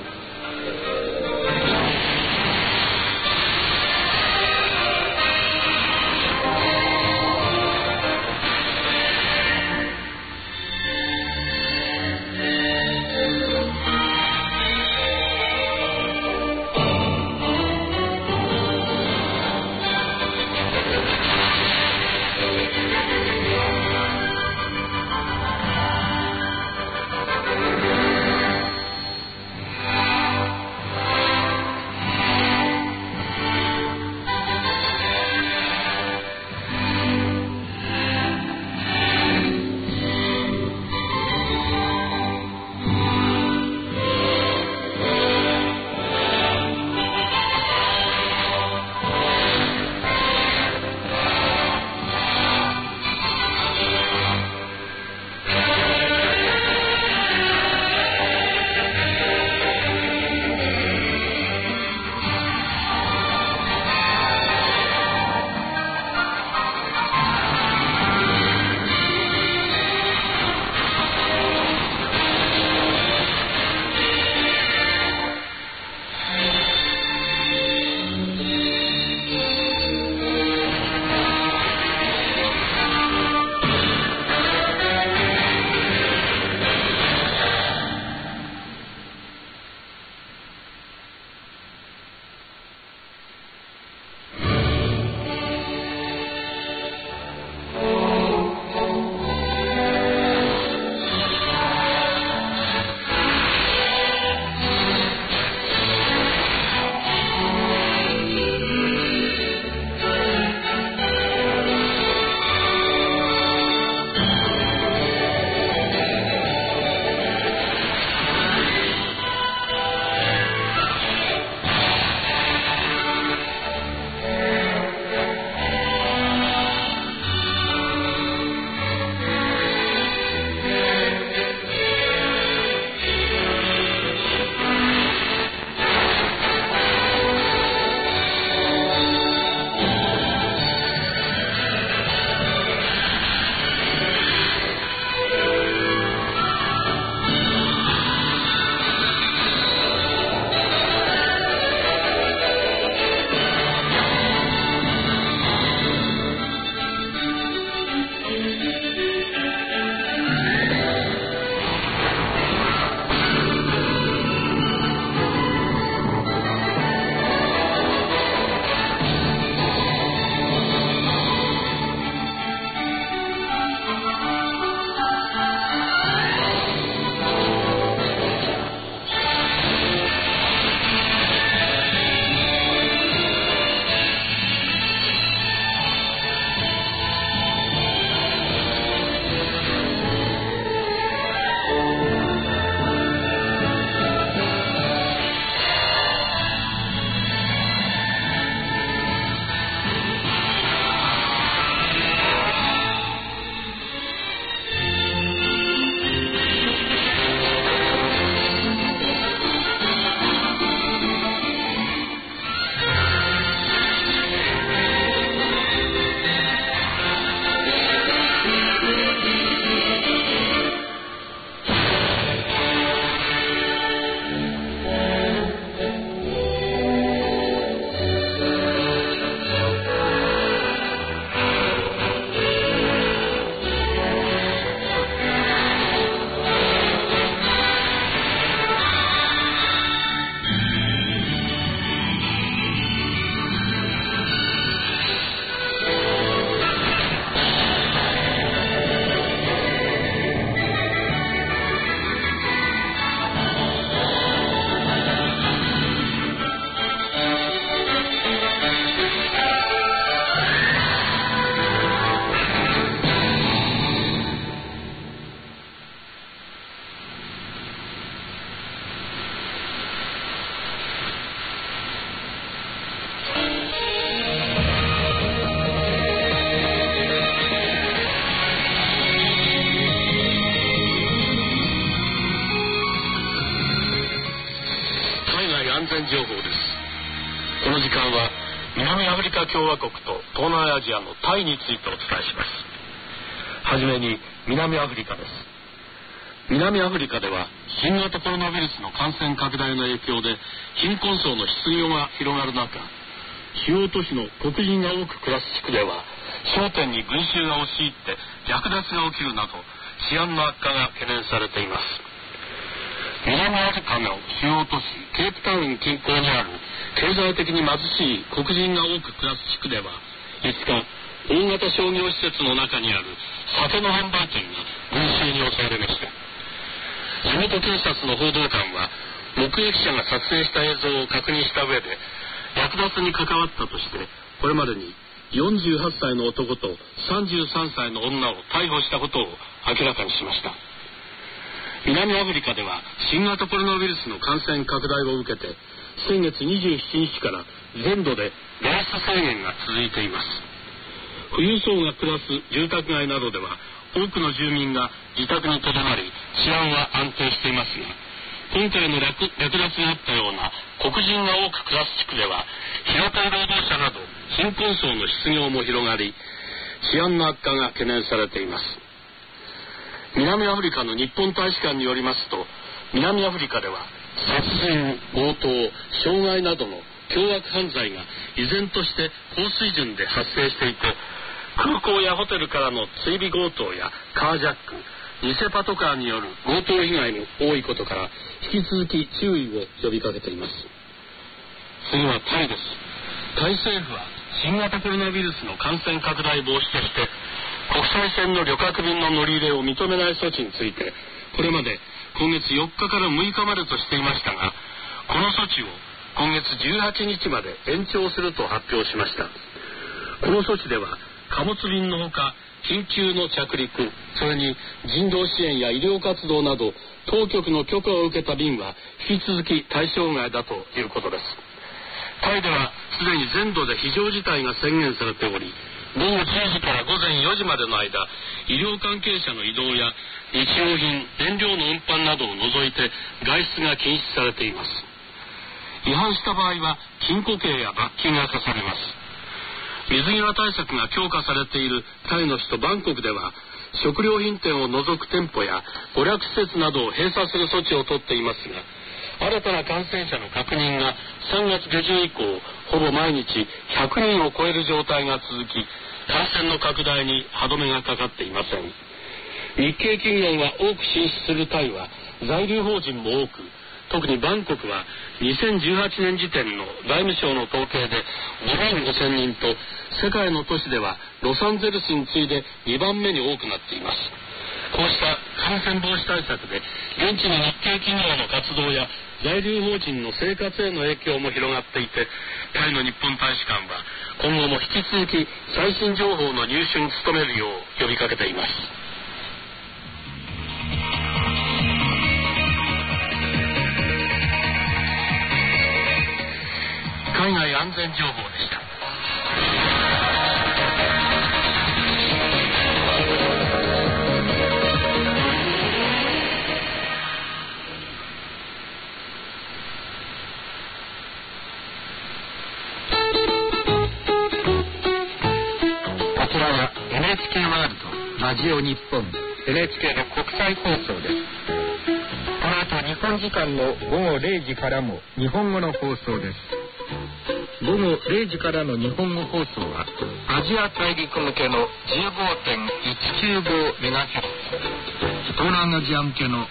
全情報です。この時間は南アフリカ共和国と東南アジアのタイについてお伝えします。はじめに南アフリカです。南アフリカでは新型コロナウイルスの感染拡大の影響で貧困層の失業が広がる中、主要都市の黒人が多く暮らす地区では商店に群衆が押し入って略奪が起きるなど治安の悪化が懸念されています。南アフリカの主要都市ケープタウン近郊にある経済的に貧しい黒人が多く暮らす地区では5日、大型商業施設の中にある酒の販売店が群衆に襲われました。地元警察の報道官は目撃者が撮影した映像を確認した上で略奪に関わったとしてこれまでに48歳の男と33歳の女を逮捕したことを明らかにしました。南アフリカでは新型コロナウイルスの感染拡大を受けて先月27日から全土で外出制限が続いています。富裕層が暮らす住宅街などでは多くの住民が自宅にとどまり治安は安定していますが、今回の略奪があったような黒人が多く暮らす地区では平たい労働者など貧困層の失業も広がり治安の悪化が懸念されています。南アフリカの日本大使館によりますと、南アフリカでは殺人、強盗、傷害などの凶悪犯罪が依然として高水準で発生していて、空港やホテルからの追尾強盗やカージャック、偽パトカーによる強盗被害も多いことから引き続き注意を呼びかけています。次はタイです。タイ政府は新型コロナウイルスの感染拡大防止として国際線の旅客便の乗り入れを認めない措置についてこれまで今月4日から6日までとしていましたが、この措置を今月18日まで延長すると発表しました。この措置では貨物便のほか緊急の着陸、それに人道支援や医療活動など当局の許可を受けた便は引き続き対象外だということです。タイではすでに全土で非常事態が宣言されており、午後10時から午前4時までの間、医療関係者の移動や日用品、燃料の運搬などを除いて外出が禁止されています。違反した場合は禁錮刑や罰金が科されます。水際対策が強化されているタイの首都バンコクでは食料品店を除く店舗や娯楽施設などを閉鎖する措置を取っていますが、新たな感染者の確認が3月下旬以降ほぼ毎日100人を超える状態が続き、感染の拡大に歯止めがかかっていません。日系企業が多く進出するタイは在留邦人も多く、特にバンコクは2018年時点の外務省の統計で5万5千人と世界の都市ではロサンゼルスに次いで2番目に多くなっています。こうした感染防止対策で現地の日系企業の活動や在留邦人の生活への影響も広がっていて、タイの日本大使館は今後も引き続き最新情報の入手に努めるよう呼びかけています。海外安全情報でした。こちらは NHK ワールドラジオ日本 NHK の国際放送です。この後日本時間の午後0時からも日本語の放送です。午後0時からの日本語放送はアジア大陸向けの 15.195 メガヘルツ、東南アジア向けの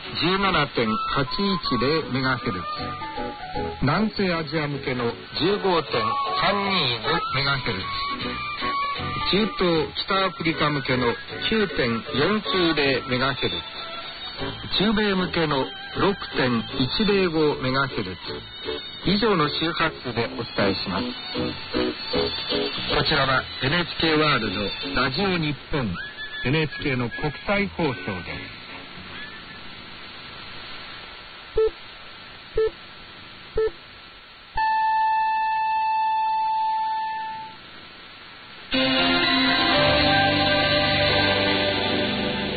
17.810 メガヘルツ、南西アジア向けの 15.325 メガヘルツ、中東北アフリカ向けの 9.490 メガヘルツ、中米向けの 6.105 メガヘルツ以上の周波数でお伝えします。こちらは NHK ワールドラジオ日本 NHK の国際放送です。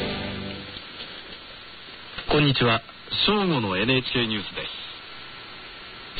こんにちは。正午の NHK ニュースです。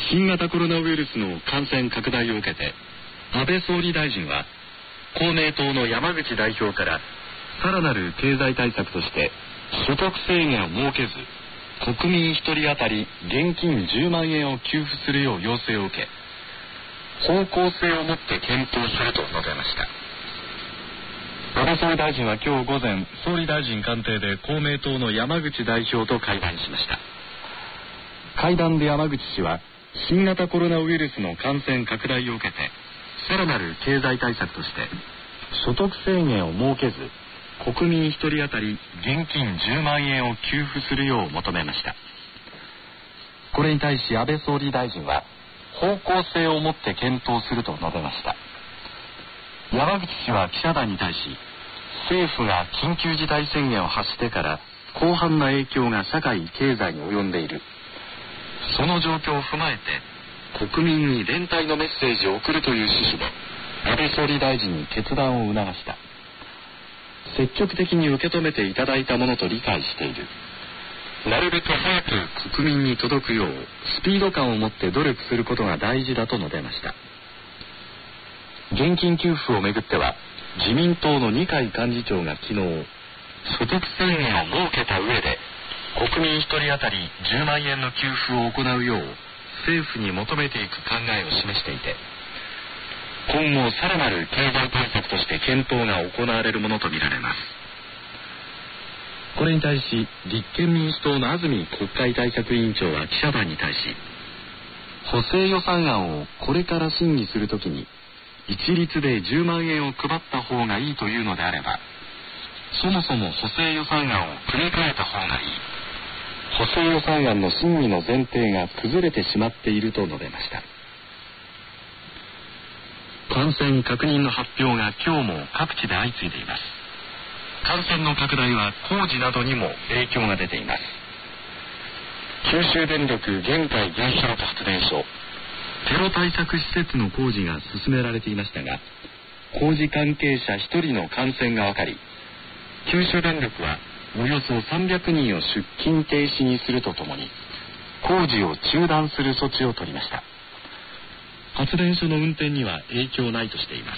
新型コロナウイルスの感染拡大を受けて、安倍総理大臣は公明党の山口代表からさらなる経済対策として所得制限を設けず、国民1人当たり現金10万円を給付するよう要請を受け、方向性を持って検討すると述べました。安倍総理大臣は今日午前、総理大臣官邸で公明党の山口代表と会談しました。会談で山口氏は、新型コロナウイルスの感染拡大を受けて、さらなる経済対策として所得制限を設けず、国民1人当たり現金10万円を給付するよう求めました。これに対し安倍総理大臣は、方向性を持って検討すると述べました。山口氏は記者団に対し、政府が緊急事態宣言を発してから広範な影響が社会経済に及んでいる。その状況を踏まえて国民に連帯のメッセージを送るという趣旨で、安倍総理大臣に決断を促した。積極的に受け止めていただいたものと理解している。なるべく早く国民に届くようスピード感を持って努力することが大事だと述べました。現金給付をめぐっては、自民党の二階幹事長が昨日、所得制限を設けた上で国民1人当たり10万円の給付を行うよう政府に求めていく考えを示していて、今後さらなる経済対策として検討が行われるものとみられます。これに対し立憲民主党の安住国会対策委員長は記者団に対し、補正予算案をこれから審議するときに一律で10万円を配った方がいいというのであれば、そもそも補正予算案を組み替えた方がいい。補正予算案の審議の前提が崩れてしまっていると述べました。感染確認の発表が今日も各地で相次いでいます。感染の拡大は工事などにも影響が出ています。九州電力玄海原子力発電所、テロ対策施設の工事が進められていましたが、工事関係者1人の感染が分かり、九州電力はおよそ300人を出勤停止にするとともに工事を中断する措置を取りました。発電所の運転には影響ないとしています。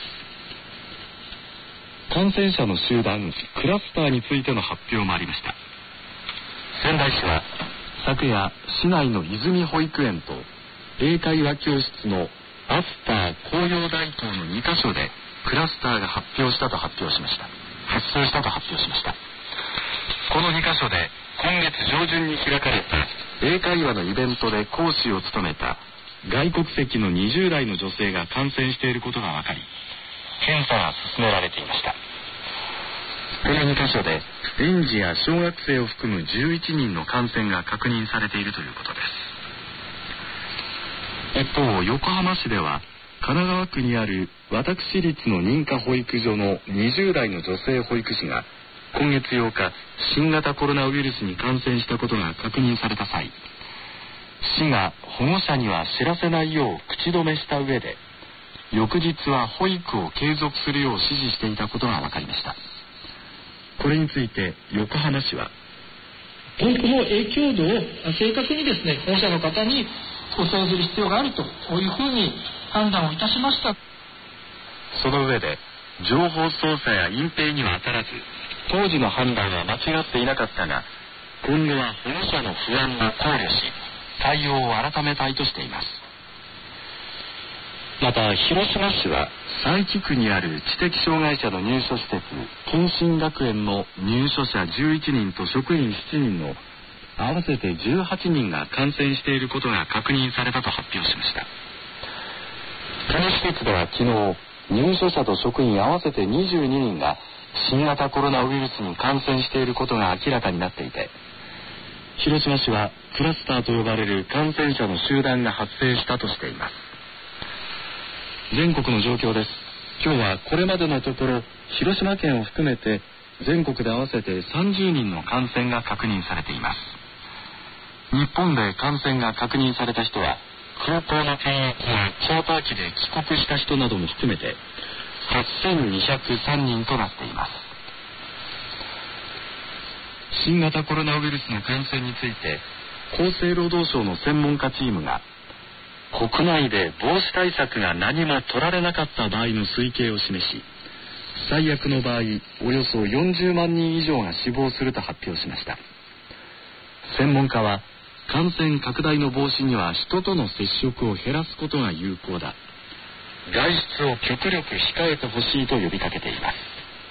感染者の集団クラスターについての発表もありました。仙台市は昨夜、市内の泉保育園と英会話教室のアスター紅葉大東の2カ所でクラスターが発生したと発表しました。この2カ所で今月上旬に開かれた英会話のイベントで講師を務めた外国籍の20代の女性が感染していることが分かり、検査が進められていました。この2カ所で園児や小学生を含む11人の感染が確認されているということです。一方、横浜市では神奈川区にある私立の認可保育所の20代の女性保育士が今月8日、新型コロナウイルスに感染したことが確認された際、市が保護者には知らせないよう口止めした上で、翌日は保育を継続するよう指示していたことが分かりました。これについて横浜市は、 保育の影響度を正確にですね、保護者の方にお伝えする必要があると、こういうふうに判断をいたしました。 その上で、情報操作や隠蔽には当たらず、当時の判断は間違っていなかったが、今後は保護者の不安を考慮し、対応を改めたいとしています。また、広島市は佐伯区にある知的障害者の入所施設健心学園の入所者11人と職員7人の合わせて18人が感染していることが確認されたと発表しました。この施設では昨日、入所者と職員合わせて22人が新型コロナウイルスに感染していることが明らかになっていて、広島市はクラスターと呼ばれる感染者の集団が発生したとしています。全国の状況です。今日はこれまでのところ広島県を含めて全国で合わせて30人の感染が確認されています。日本で感染が確認された人は空港の検疫やチャーター機で帰国した人なども含めて8203人となっています。新型コロナウイルスの感染について厚生労働省の専門家チームが国内で防止対策が何も取られなかった場合の推計を示し、最悪の場合およそ40万人以上が死亡すると発表しました。専門家は、感染拡大の防止には人との接触を減らすことが有効だ、外出を極力控えてほしいと呼びかけています。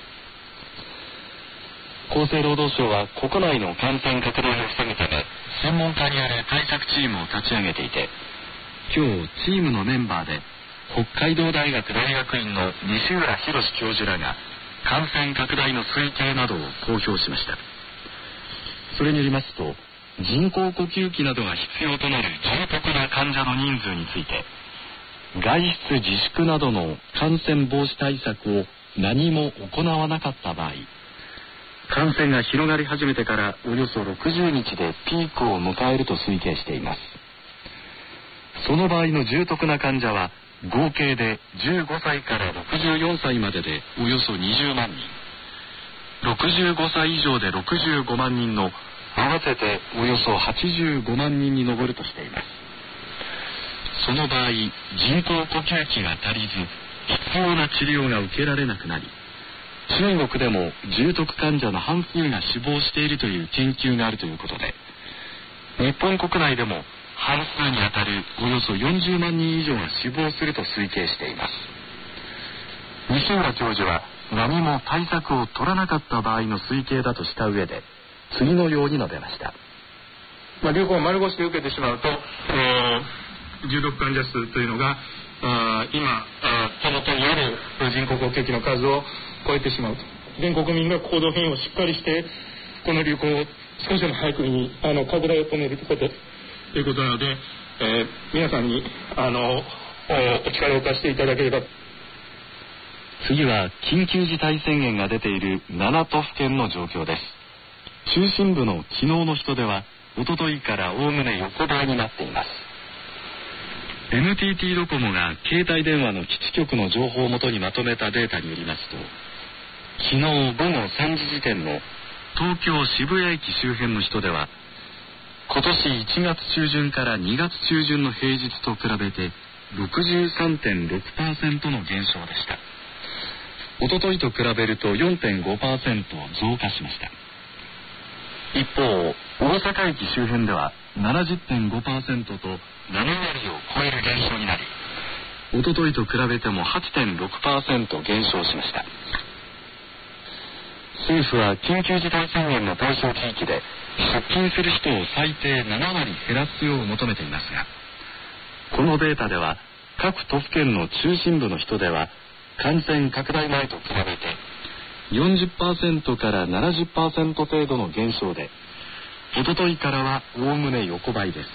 厚生労働省は国内の感染拡大を防ぐため、専門家による対策チームを立ち上げていて、今日チームのメンバーで北海道大学大学院の西浦博教授らが感染拡大の推計などを公表しました。それによりますと、人工呼吸器などが必要となる重篤な患者の人数について、外出自粛などの感染防止対策を何も行わなかった場合、感染が広がり始めてからおよそ60日でピークを迎えると推計しています。その場合の重篤な患者は合計で15歳から64歳まででおよそ20万人、65歳以上で65万人の合わせておよそ85万人に上るとしています。その場合、人工呼吸器が足りず必要な治療が受けられなくなり、中国でも重篤患者の半数が死亡しているという研究があるということで、日本国内でも半数にあたるおよそ40万人以上が死亡すると推計しています。西浦教授は、何も対策を取らなかった場合の推計だとした上で次のように述べました。 両方丸腰で受けてしまうと、重篤患者数というのが今手元にある人工呼吸器の数を超えてしまうと。全国民が行動変容をしっかりしてこの流行を少しでも早くに拡大を止めるということなので、皆さんにお力を貸していただければ。 次は緊急事態宣言が出ている7都府県の状況です。中心部の昨日の人出はおとといからおおむね横ばいになっています。 NTT ドコモが携帯電話の基地局の情報をもとにまとめたデータによりますと、昨日午後3時時点の東京渋谷駅周辺の人出は今年1月中旬から2月中旬の平日と比べて 63.6% の減少でした。おとといと比べると 4.5% 増加しました。一方、大阪駅周辺では 70.5% と7割を超える減少になり、おとといと比べても 8.6% 減少しました。政府は緊急事態宣言の対象地域で出勤する人を最低7割減らすよう求めていますが、このデータでは各都府県の中心部の人出は感染拡大前と比べて 40% から 70% 程度の減少で、おとといからはおおむね横ばいです。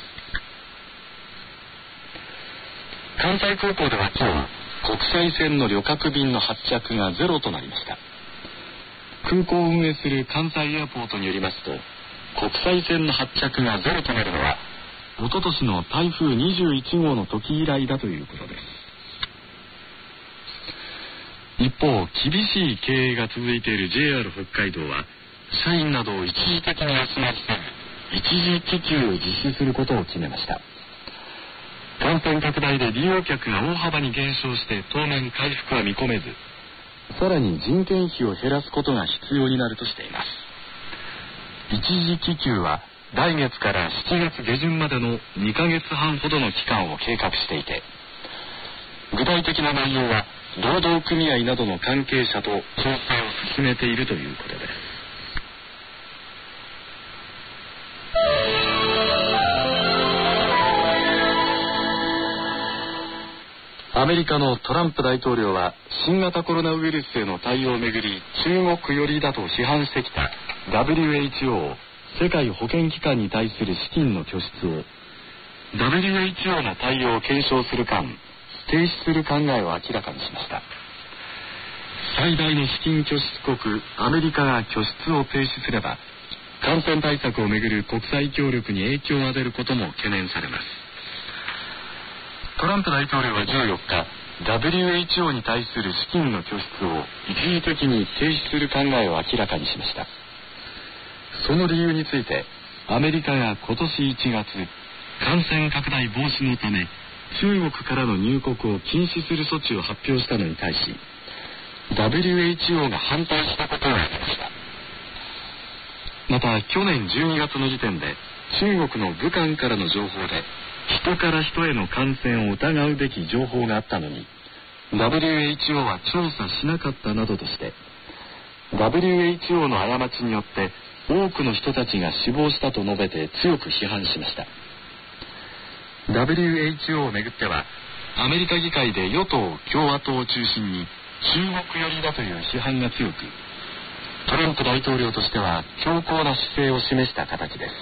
関西空港では今日、国際線の旅客便の発着がゼロとなりました。空港を運営する関西エアポートによりますと、国際線の発着がゼロとなるのはおととしの台風21号の時以来だということです。一方、厳しい経営が続いている JR 北海道は、社員などを一時的に休ませ一時帰休を実施することを決めました。感染拡大で利用客が大幅に減少して当面回復は見込めず、さらに人件費を減らすことが必要になるとしています。一時帰休は来月から7月下旬までの2ヶ月半ほどの期間を計画していて、具体的な内容は労働組合などの関係者と調整を進めているということです。アメリカのトランプ大統領は新型コロナウイルスへの対応をめぐり中国寄りだと批判してきた WHO 世界保健機関に対する資金の拠出を WHO の対応を検証する間停止する考えを明らかにしました。最大の資金拠出国アメリカが拠出を停止すれば、感染対策をめぐる国際協力に影響が出ることも懸念されます。トランプ大統領は14日 WHO に対する資金の拠出を一時的に停止する考えを明らかにしました。その理由について、アメリカが今年1月感染拡大防止のため中国からの入国を禁止する措置を発表したのに対し、WHO が反対したことがありました。また去年12月の時点で中国の武漢からの情報で人から人への感染を疑うべき情報があったのに WHO は調査しなかったなどとして、 WHO の過ちによって多くの人たちが死亡したと述べて強く批判しました。 WHO をめぐってはアメリカ議会で与党共和党を中心に中国寄りだという批判が強く、トランプ大統領としては強硬な姿勢を示した形です。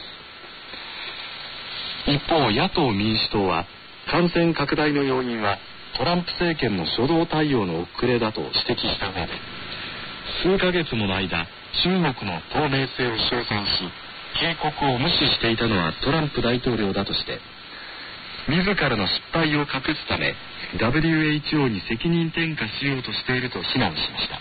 一方、野党民主党は感染拡大の要因はトランプ政権の初動対応の遅れだと指摘した上で、数ヶ月もの間中国の透明性を称賛し警告を無視していたのはトランプ大統領だとして、自らの失敗を隠すため WHO に責任転嫁しようとしていると非難しました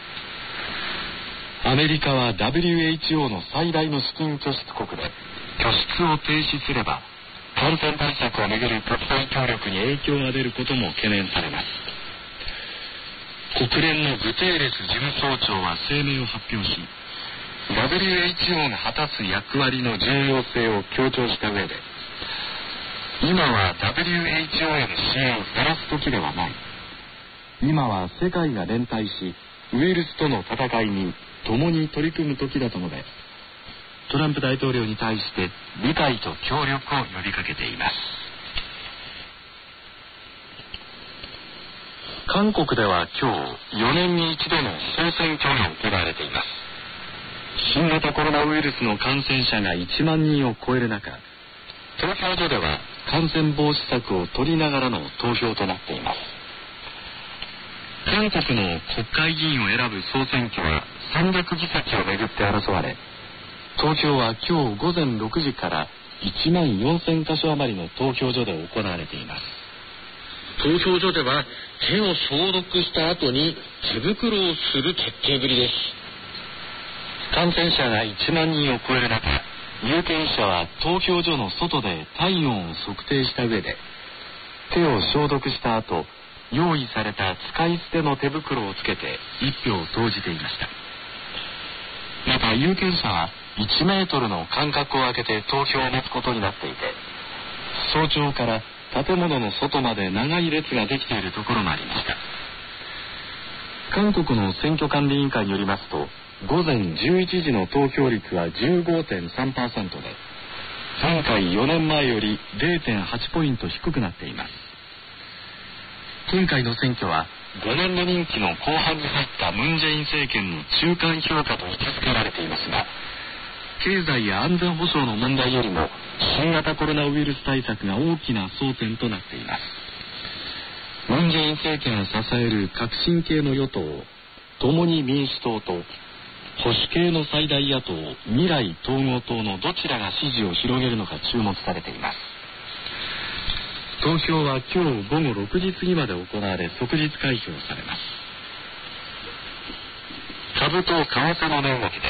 。アメリカは WHO の最大の資金拠出国で、拠出を停止すれば感染対策をめぐる国際協力に影響が出ることも懸念されます。国連のグテーレス事務総長は声明を発表し、 WHO が果たす役割の重要性を強調した上で、今は WHO への支援を減らす時ではない、今は世界が連帯しウイルスとの戦いに共に取り組む時だと述べ、トランプ大統領に対して理解と協力を呼びかけています。韓国では今日4年に一度の総選挙が行われています。新型コロナウイルスの感染者が1万人を超える中、投票所では感染防止策を取りながらの投票となっています。韓国の国会議員を選ぶ総選挙は300議席をめぐって争われ、投票は今日午前6時から1万4000カ所余りの投票所で行われています。 投票所では手を消毒した後に手袋をする徹底ぶりです。 感染者が1万人を超える中、有権者は投票所の外で体温を測定した上で、手を消毒した後、用意された使い捨ての手袋をつけて1票を投じていました。また有権者は1メートルの間隔を空けて投票を待つことになっていて、早朝から建物の外まで長い列ができているところもありました。韓国の選挙管理委員会によりますと、午前11時の投票率は 15.3% で、前回4年前より 0.8 ポイント低くなっています。今回の選挙は5年の任期の後半に入ったムン・ジェイン政権の中間評価と位置づけられていますが、経済や安全保障の問題よりも新型コロナウイルス対策が大きな争点となっています。ムン・ジェイン政権を支える革新系の与党共に民主党と保守系の最大野党未来統合党のどちらが支持を広げるのか注目されています。投票は今日午後6時過ぎまで行われ即日開票されます。株と為替の値動きです。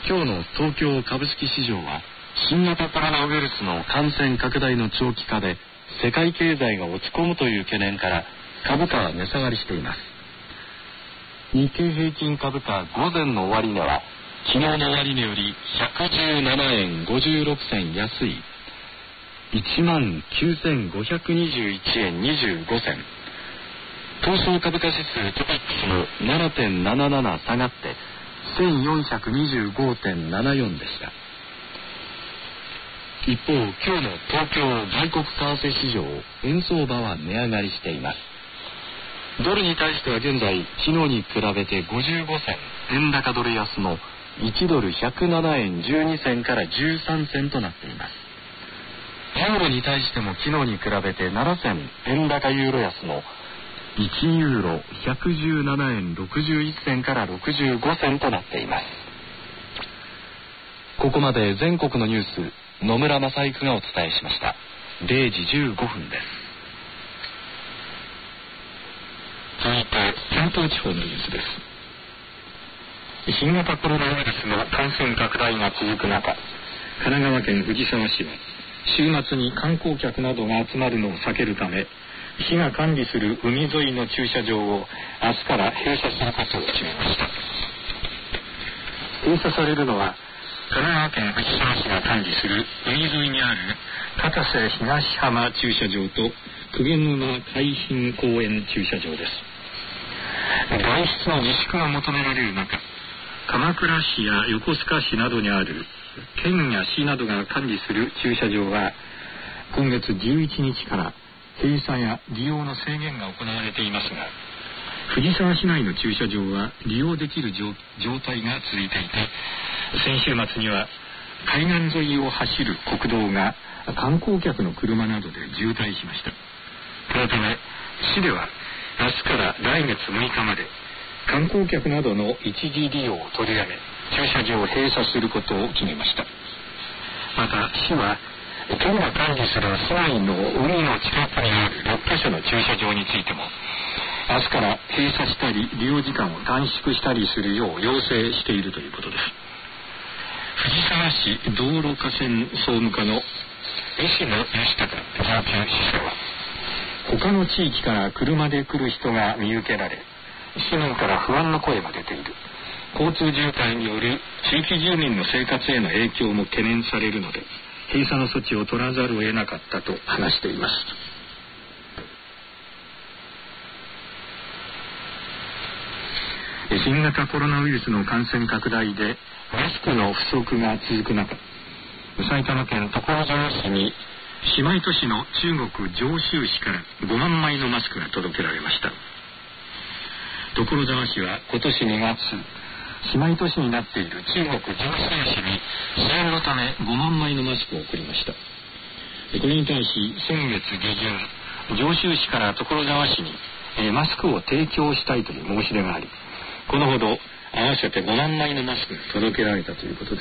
今日の東京株式市場は新型コロナウイルスの感染拡大の長期化で世界経済が落ち込むという懸念から株価は値下がりしています。日経平均株価午前の終値は昨日の終値より117円56銭安い 19,521 円25銭。東証株価指数トピックスも 7.77 下がって 1425.74 でした。一方、今日の東京外国為替市場、円相場は値上がりしています。ドルに対しては現在昨日に比べて55銭円高ドル安の1ドル107円12銭から13銭となっています。ユーロに対しても昨日に比べて7銭円高ユーロ安の1ユーロ117円61銭から65銭となっています。ここまで全国のニュース、野村正育がお伝えしました。0時15分です。続いて関東地方のニュースです。新型コロナウイルスの感染拡大が続く中、神奈川県藤沢市は週末に観光客などが集まるのを避けるため、市が管理する海沿いの駐車場を明日から閉鎖することを決めました。閉鎖されるのは神奈川県藤沢市が管理する海沿いにある片瀬東浜駐車場と鵠沼海浜公園駐車場です。外出の自粛が求められる中、鎌倉市や横須賀市などにある県や市などが管理する駐車場は今月11日から閉鎖や利用の制限が行われていますが、藤沢市内の駐車場は利用できる状態が続いていて、先週末には海岸沿いを走る国道が観光客の車などで渋滞しました。このため市では明日から来月6日まで観光客などの一時利用を取りやめ、駐車場を閉鎖することを決めました。また市は県が管理する市内の海の近くにある6カ所の駐車場についても明日から閉鎖したり利用時間を短縮したりするよう要請しているということです。藤沢市道路河川総務課の吉野義孝上級支所は、他の地域から車で来る人が見受けられ、市民から不安の声が出ている。交通渋滞による地域住民の生活への影響も懸念されるので、閉鎖の措置を取らざるを得なかったと話しています。新型コロナウイルスの感染拡大でマスクの不足が続く中、埼玉県所沢市に姉妹都市の中国常州市から5万枚のマスクが届けられました。所沢市は今年2月、姉妹都市になっている中国常州市に支援のため5万枚のマスクを送りました。これに対し先月下旬、常州市から所沢市にマスクを提供したいという申し出があり、このほど合わせて5万枚のマスクが届けられたということです。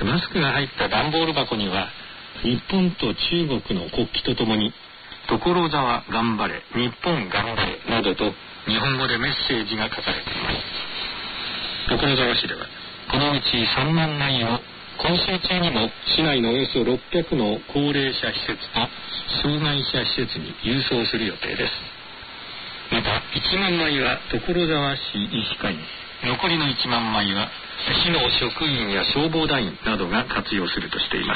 マスクが入った段ボール箱には日本と中国の国旗とともに所沢頑張れ、日本頑張れなどと日本語でメッセージが書かれています。所沢市ではこのうち3万枚を今週中にも市内のおよそ600の高齢者施設と障害者施設に郵送する予定です。また1万枚は所沢市医師会、残りの1万枚は市の職員や消防団員などが活用するとしています。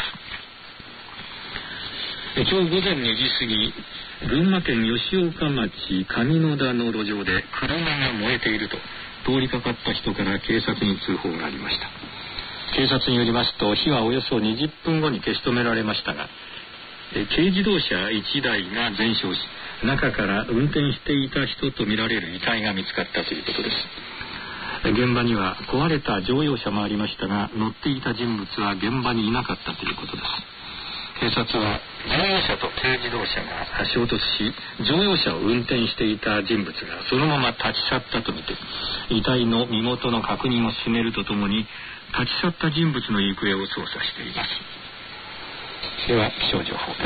今日午前2時過ぎ、群馬県吉岡町上野田の路上で車が燃えていると通りかかった人から警察に通報がありました。警察によりますと火はおよそ20分後に消し止められましたが、軽自動車1台が全焼し、中から運転していた人とみられる遺体が見つかったということです。現場には壊れた乗用車もありましたが、乗っていた人物は現場にいなかったということです。警察は乗用車と軽自動車が衝突し、乗用車を運転していた人物がそのまま立ち去ったとみて、遺体の身元の確認を進めるとともに立ち去った人物の行方を捜査しています。では気象情報です。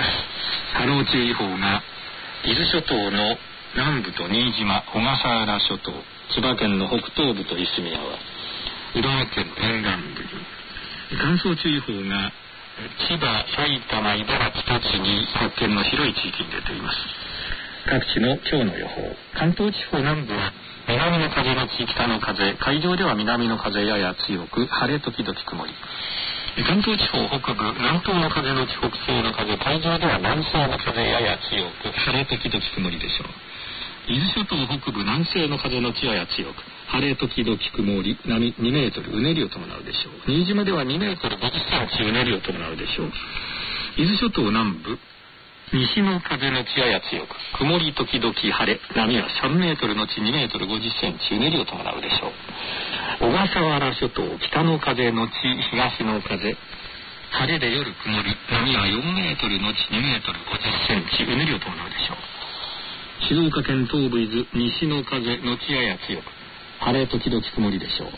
波浪注意報が伊豆諸島の南部と新島、小笠原諸島、千葉県の北東部と夷隅川、浦和県沿岸部に、乾燥注意報が千葉、埼玉、茨城、栃木、発見の広い地域に出ています。各地の今日の予報。関東地方南部は南の風のち北の風、海上では南の風やや強く、晴れ時々曇り。関東地方北部、南東の風のち北西の風、海上では南西の風やや強く、晴れ時々曇りでしょう。伊豆諸島北部、南西の風のちやや強く、晴れ時々曇り、波2メートル、うねりを伴うでしょう。新島では2メートル50センチうねりを伴うでしょう。伊豆諸島南部、西の風のちやや強く、曇り時々晴れ、波は3メートルのち2メートル50センチうねりを伴うでしょう。小笠原諸島、北の風のち東の風、晴れで夜曇り、波は4メートルのち2メートル50センチうねりを伴うでしょう。静岡県東部伊豆、西の風のちやや強く、晴れ時々曇りでしょう。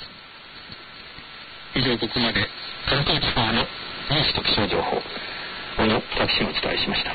以上、ここまで関東地方のニュースと気象情報、小野拓司がお伝えしました。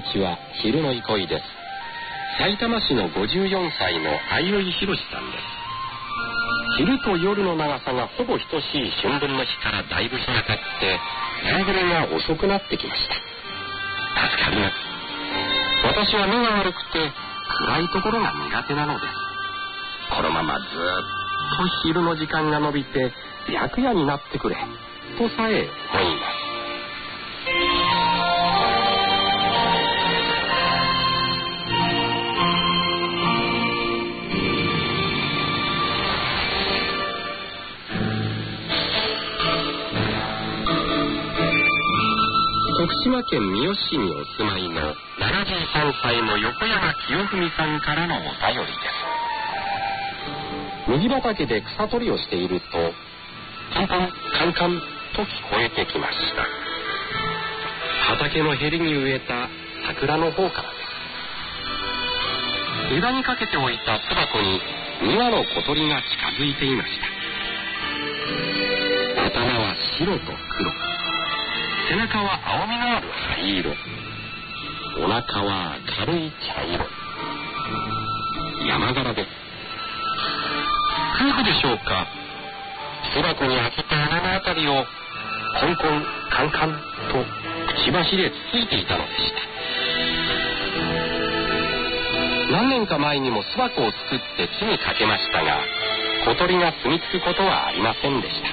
ちは昼の憩いです。埼玉市の54歳の相生博さんです。昼と夜の長さがほぼ等しい春分の日からだいぶ日が経って夕暮れが遅くなってきました。助かります。私は目が悪くて暗いところが苦手なのです。このままずっと昼の時間が延びて白夜になってくれとさえ思います。徳島県三好市にお住まいの73歳の横山清文さんからのお便りです。麦畑で草取りをしているとカンカンカンカンと聞こえてきました。畑のへりに植えた桜の方からです。枝にかけておいた巣箱に2羽の小鳥が近づいていました。頭は白と黒、背中は青みのある灰色、お腹は明るい茶色、山柄です。夫婦でしょうか。巣箱に開けた穴のあたりをコンコンカンカンとくちばしでつついていたのでした。何年か前にも巣箱を作って木にかけましたが、小鳥が住み着くことはありませんでした。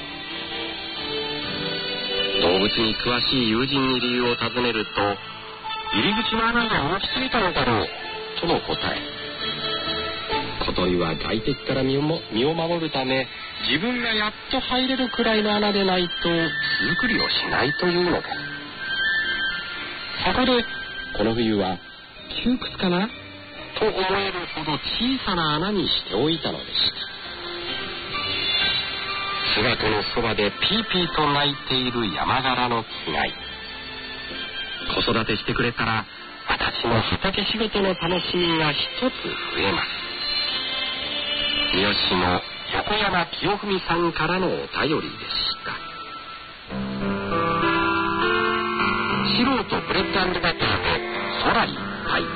動物に詳しい友人に理由を尋ねると、入り口の穴が大きすぎたのだろうとの答え。小鳥は外敵から身を守るため、自分がやっと入れるくらいの穴でないと巣作りをしないというのです。そこでこの冬は窮屈かなと思えるほど小さな穴にしておいたのでした。巣箱のそばでピーピーと鳴いている山柄のつがい。子育てしてくれたら私も畑仕事の楽しみが一つ増えます。三好市の横山清文さんからのお便りでした。素人ブレッド&バターで空いっぱい。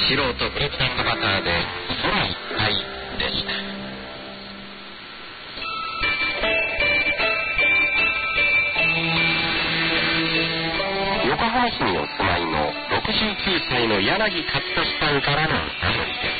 素人フレクタンドバターで空いっぱいでした。横浜市にお住まいの69歳の柳勝利さんからのお便りです。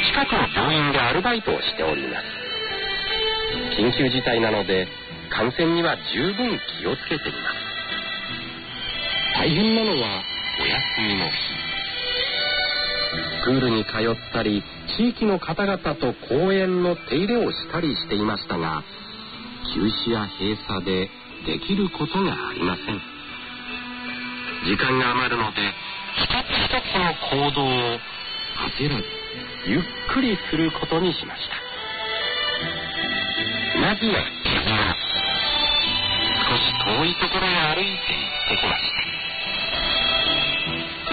近くの病院でアルバイトをしております。緊急事態なので感染には十分気をつけています。大変なのはお休みの日。スクールに通ったり地域の方々と公園の手入れをしたりしていましたが、休止や閉鎖でできることがありません。時間が余るので一つ一つの行動を焦らずゆっくりすることにしました。まずは少し遠いところへ歩いて行ってきました。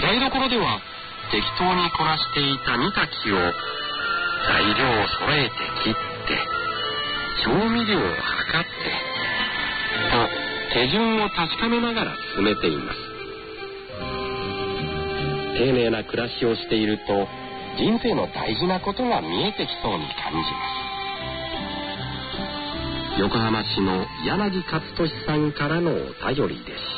台所では適当にこなしていた煮炊きを材料を揃えて切って調味料を測ってと手順を確かめながら進めています。丁寧な暮らしをしていると人生の大事なことが見えてきそうに感じます。横浜市の柳勝利さんからのお便りでした。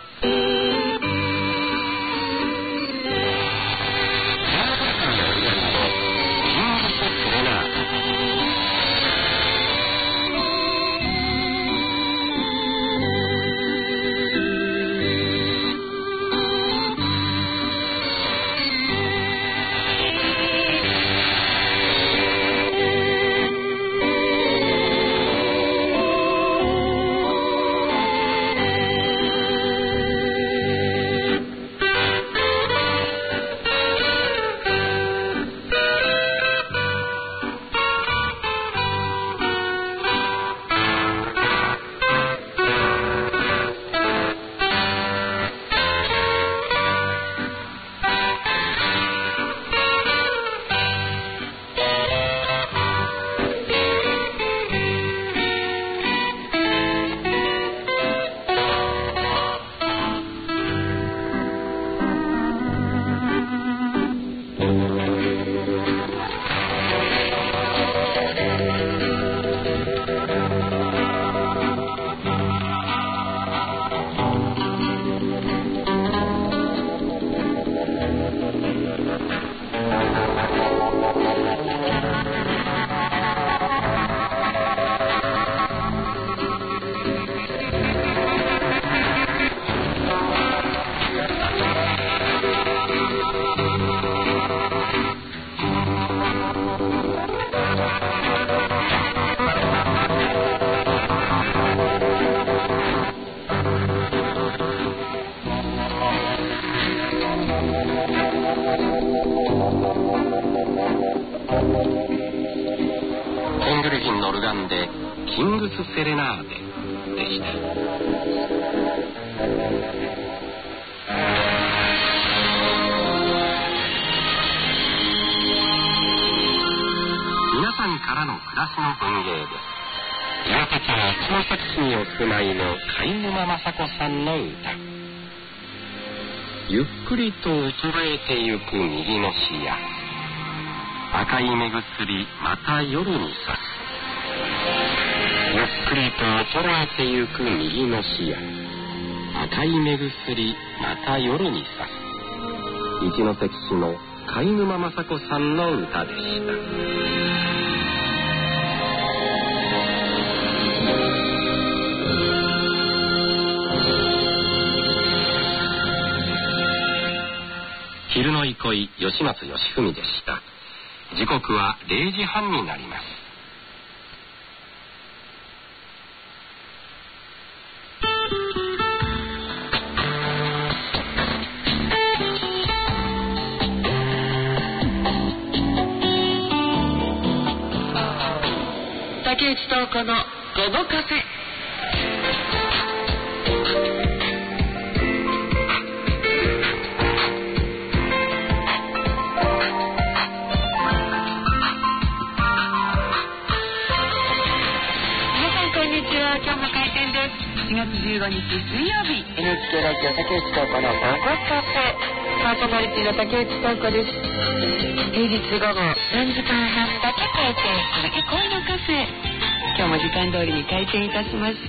キングスセレナーデでした。皆さんからの暮らしの文芸です。岩手県一関市にお住まいの貝沼雅子さんの歌。ゆっくりと衰えてゆく右の視野、赤い目薬また夜に差す。ゆっくりと衰えてゆく右の視野、赤い目薬また夜に差す。一関市の貝沼雅子さんの歌でした。昼の憩い吉松義文でした。時刻は0時半になります。 竹内東子の午後カフェ。4月15日水曜日、 NHK ラジオ竹内東子の午後カフェ。 パーソナリティの竹内香子です。平日午後3時間半だけ開店する憩いのカフェ、今日も時間通りに開店いたしました。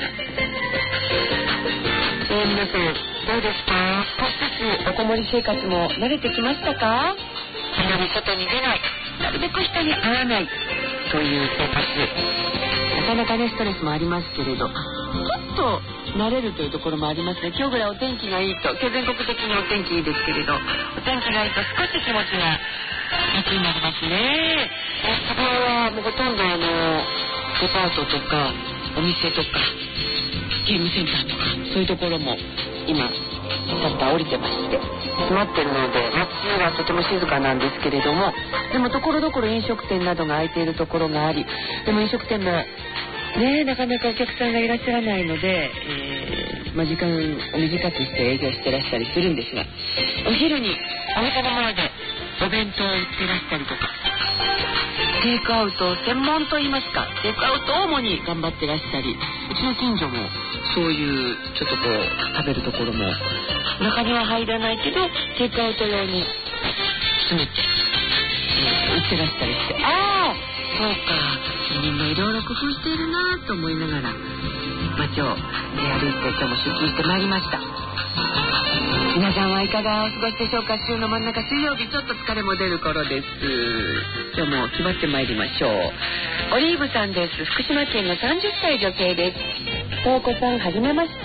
皆さんどうですか？少しずつおこもり生活も慣れてきましたか？あまり外に出ない、なるべく人に会わないという生活、なかなかねストレスもありますけれど、ちょっと慣れるというところもありますね。今日ぐらいお天気がいいと、今日全国的にお天気いいですけれど、お天気がいいと少し気持ちが楽になりますね。そこはもうほとんどデパートとかお店とかゲームセンターとかそういうところも今シャッター降りてまして閉まってるので、街はとても静かなんですけれども、でもところどころ飲食店などが開いているところがあり、でも飲食店もねなかなかお客さんがいらっしゃらないので、時間を短くして営業してらしたりするんですが、お昼にお店の前でお弁当を売ってらしたりとか、テイクアウト専門といいますか、テイクアウトを主に頑張ってらしたり、うちの近所もそういうちょっとこう食べるところも中には入らないけどテイクアウト用に詰めて、売ってらしたりして、ああそうか、みんないろいろ工夫しているなと思いながら街を出歩いて今日も出勤してまいりました。皆さんはいかがお過ごしでしょうか？週の真ん中水曜日、ちょっと疲れも出る頃です。今日も決まってまいりましょう。オリーブさんです。福島県の30歳女性です。東子さんはじめまして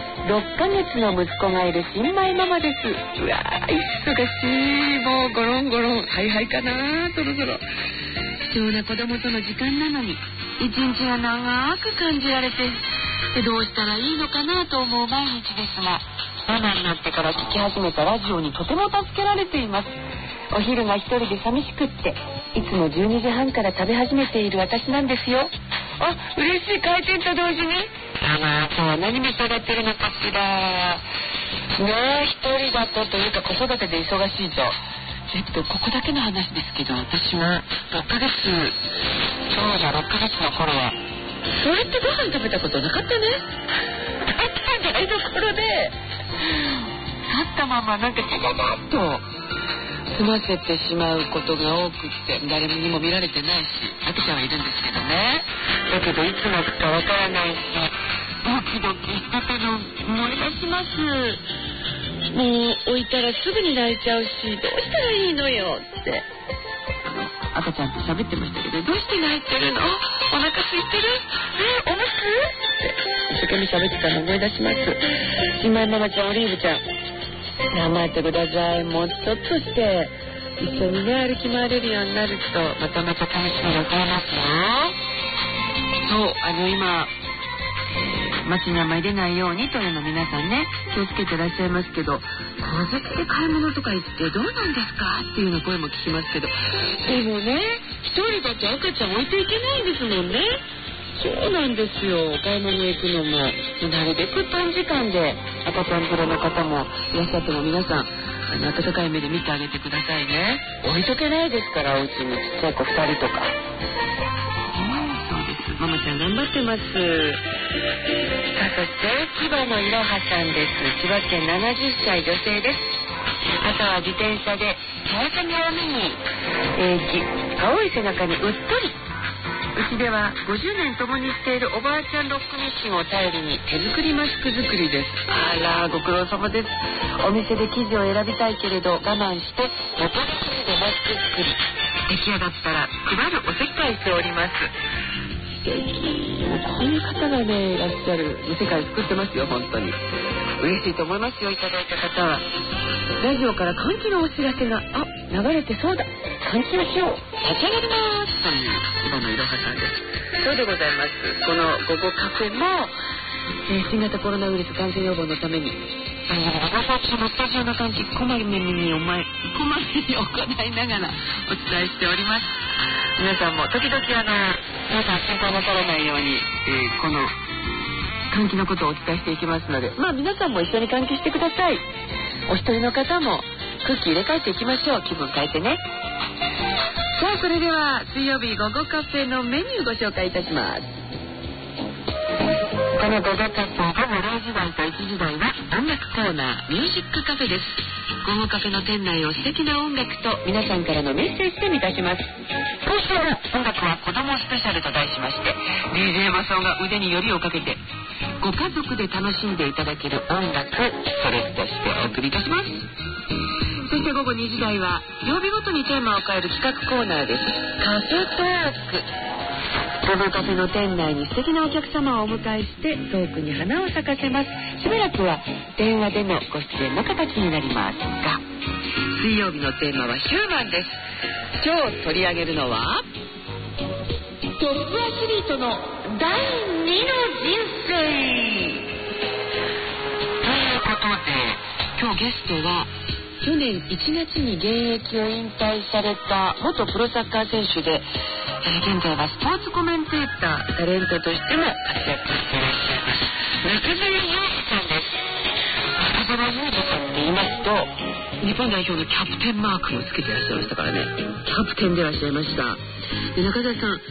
、6ヶ月の息子がいる新米ママです。うわー忙しい、もうゴロンゴロンハイハイかな、そろそろ貴重な子供との時間なのに一日が長く感じられて、どうしたらいいのかなと思う毎日ですが、ママになってから聞き始めたラジオにとても助けられています。お昼が一人で寂しくっていつも12時半から食べ始めている私なんですよ。あ、嬉しい、開店と同時に今日は何召し上がってるのかしらね。一人だとというか子育てで忙しいと、ここだけの話ですけど、私は6ヶ月長女6ヶ月の頃はそれってご飯食べたことなかったね。台所で立ったままなんかチャチャチャっと済ませてしまうことが多くって、誰にも見られてないし、赤ちゃんはいるんですけどね。だけどいつ泣くかわからないし、ドキドキしてたの思い出します。もう置いたらすぐに泣いちゃうし、どうしたらいいのよって赤ちゃんと喋ってましたけど、どうして泣いてるの？お腹空いてる？おむす？って一生懸命喋ってたの思い出します。新米ママちゃん、オリーブちゃん、頑張ってください。もうちょっとして一緒にね歩き回れるようになるとまた楽しみが増えますよ。そう、今街にあんまり出ないようにというの皆さんね気をつけてらっしゃいますけど、小関で買い物とか行ってどうなんですかっていうような声も聞きますけど、でもね一人だと赤ちゃん置いていけないんですもんね。そうなんですよ。買い物行くのもなるべく短時間で赤ちゃん連れの方もいらっしゃっても皆さん温かい目で見てあげてくださいね。置いとけないですから、お家にちっちゃい子2人とか。そうです。ママちゃん頑張ってます。さあ、そして千葉のいろはさんです。千葉県70歳女性です。朝は自転車で川上を見に、青い背中にうっとり。うちでは50年共にしているおばあちゃんロックミシンを頼りに手作りマスク作りです。あら、ご苦労様です。お店で生地を選びたいけれど我慢して元々生地でマスク作り、出来上がったら配るおせっかいしております。素敵。こういう方がねいらっしゃる。世界作ってますよ、本当に嬉しいと思いますよ。いただいた方はラジオから換気のお知らせが流れてそうだ、換気をしよう、立ち上がりますという千葉のいろはさんです。そうでございます。この午後カフェも、新型コロナウイルス感染予防のために長崎のスタジオの換気こまめに行いながらお伝えしております。皆さんも時々皆さん心配なさらないように、この換気のことをお伝えしていきますので、皆さんも一緒に換気してください。お一人の方も空気入れ替えていきましょう。気分変えてね。さあ、それでは水曜日午後カフェのメニューご紹介いたします。 この午後カフェ午後0時台と1時台は音楽コーナーミュージックカフェです。午後カフェの店内を素敵な音楽と皆さんからのメッセージで満たします。今週の音楽は子供スペシャルと題しまして、 DJ マサオが腕によりをかけてご家族で楽しんでいただける音楽、それとしてお送りいたします。そして午後2時台は曜日ごとにテーマを変える企画コーナーです。カフェトーク。午後カフェの店内に素敵なお客様をお迎えしてトークに花を咲かせます。しばらくは電話でのご出演の形になりますが、水曜日のテーマはヒューマンです。今日取り上げるのはトップアスリートの第2の人生ということで、今日ゲストは去年1月に現役を引退された元プロサッカー選手で、現在はスポーツコメンテーター、タレントとしても活躍していらっしゃいます中澤裕二さんです。中澤裕二さんと言いますと、日本代表のキャプテンマークもつけていらっしゃいましたからね。キャプテンでいらっしゃいました。で、中澤さん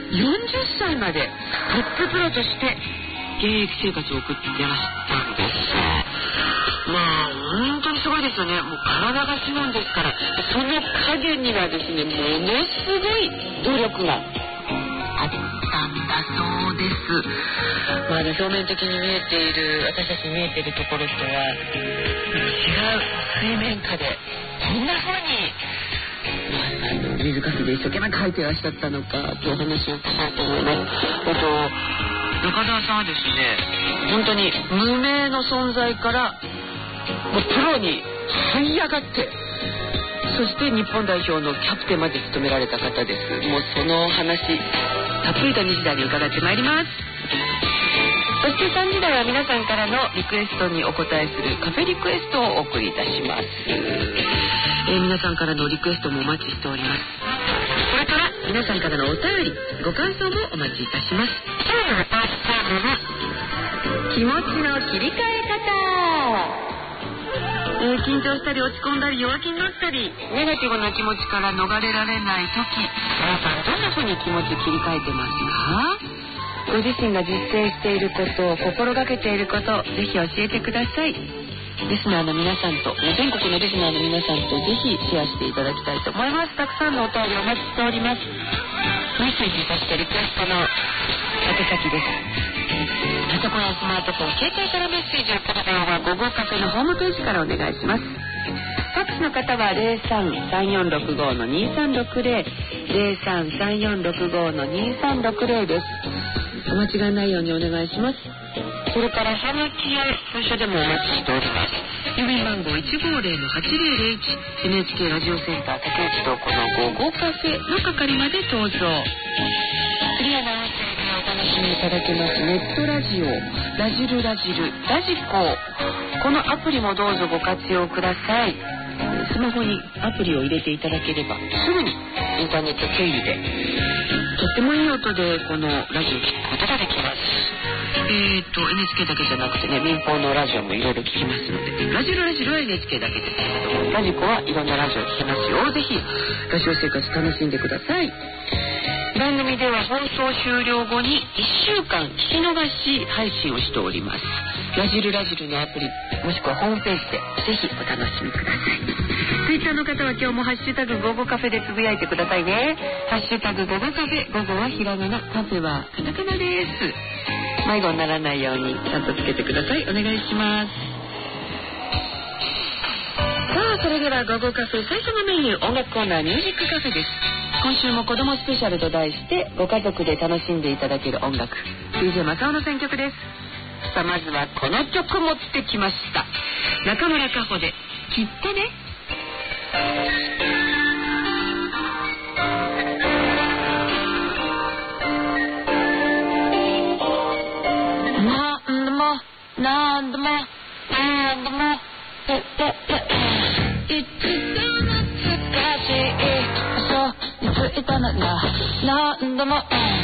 40歳までトッププロとして現役生活を送っていらしたんです。まあ本当にすごいですよね。もう体がすごいんですから、その陰にはですね、ものすごい努力があったんだそうです。まあね、表面的に見えている、私たちに見えているところとは違う水面下でこんな風に水かきで一生懸命書いていらっしゃったのかという話をしたいと思います。中澤さんはですね、本当に無名の存在からもうプロに這い上がって、そして日本代表のキャプテンまで務められた方です。もうその話たっぷりと2時台に伺ってまいります。そして3時台は皆さんからのリクエストにお答えするカフェリクエストをお送りいたします。皆さんからのリクエストもお待ちしております。これから皆さんからのお便り、ご感想もお待ちいたします。今日のお話は気持ちの切り替え方。緊張したり落ち込んだり弱気になったりネガティブな気持ちから逃れられない時、皆さんどんな風に気持ち切り替えてますか？ご自身が実践していることを心がけていること、ぜひ教えてください。リスナーの皆さんと、全国のリスナーの皆さんとぜひシェアしていただきたいと思います。たくさんのお便りお待ちしております。メッセージ、そしてリクエストの宛先です。パソコンやスマートフォン、携帯からメッセージを送る電話は午後カフェのホームページからお願いします。ファックスの方は 03-3465-2360 03-3465-2360 です。お間違いないようにお願いします。それからハガキや封書でもお待ちしております。郵便番号 150-8001 NHK ラジオセンター竹内とこの午後カフェの係までどうぞ。クリアな音声でお楽しみいただけますネットラジオ、ラジルラジル、ラジコ、このアプリもどうぞご活用ください。スマホにアプリを入れていただければすぐにインターネット経由でとってもいい音でこのラジオを聞くことができます。NHK だけじゃなくてね、民放のラジオもいろいろ聞きますので、ラジルラジルは NHK だけですけど、ラジコはいろんなラジオ聞きますよ。ぜひラジオ生活楽しんでください。番組では放送終了後に1週間聞き逃し配信をしております。ラジルラジルのアプリもしくはホームページでぜひお楽しみください。ツイッターの方は今日もハッシュタグ午後カフェでつぶやいてくださいね。ハッシュタグ午後カフェ、午後はひらがな、カフェはカタカナです。迷子にならないようにちゃんとつけてください。お願いします。さあ、それでは午後カフェ最初のメニュー、音楽コーナーミュージックカフェです。今週も子供スペシャルと題してご家族で楽しんでいただける音楽、 DJ マサオの選曲です。さあ、まずはこの曲持ってきました。中村佳穂できっとね。何度もいつか懐かしい嘘についたなら何度も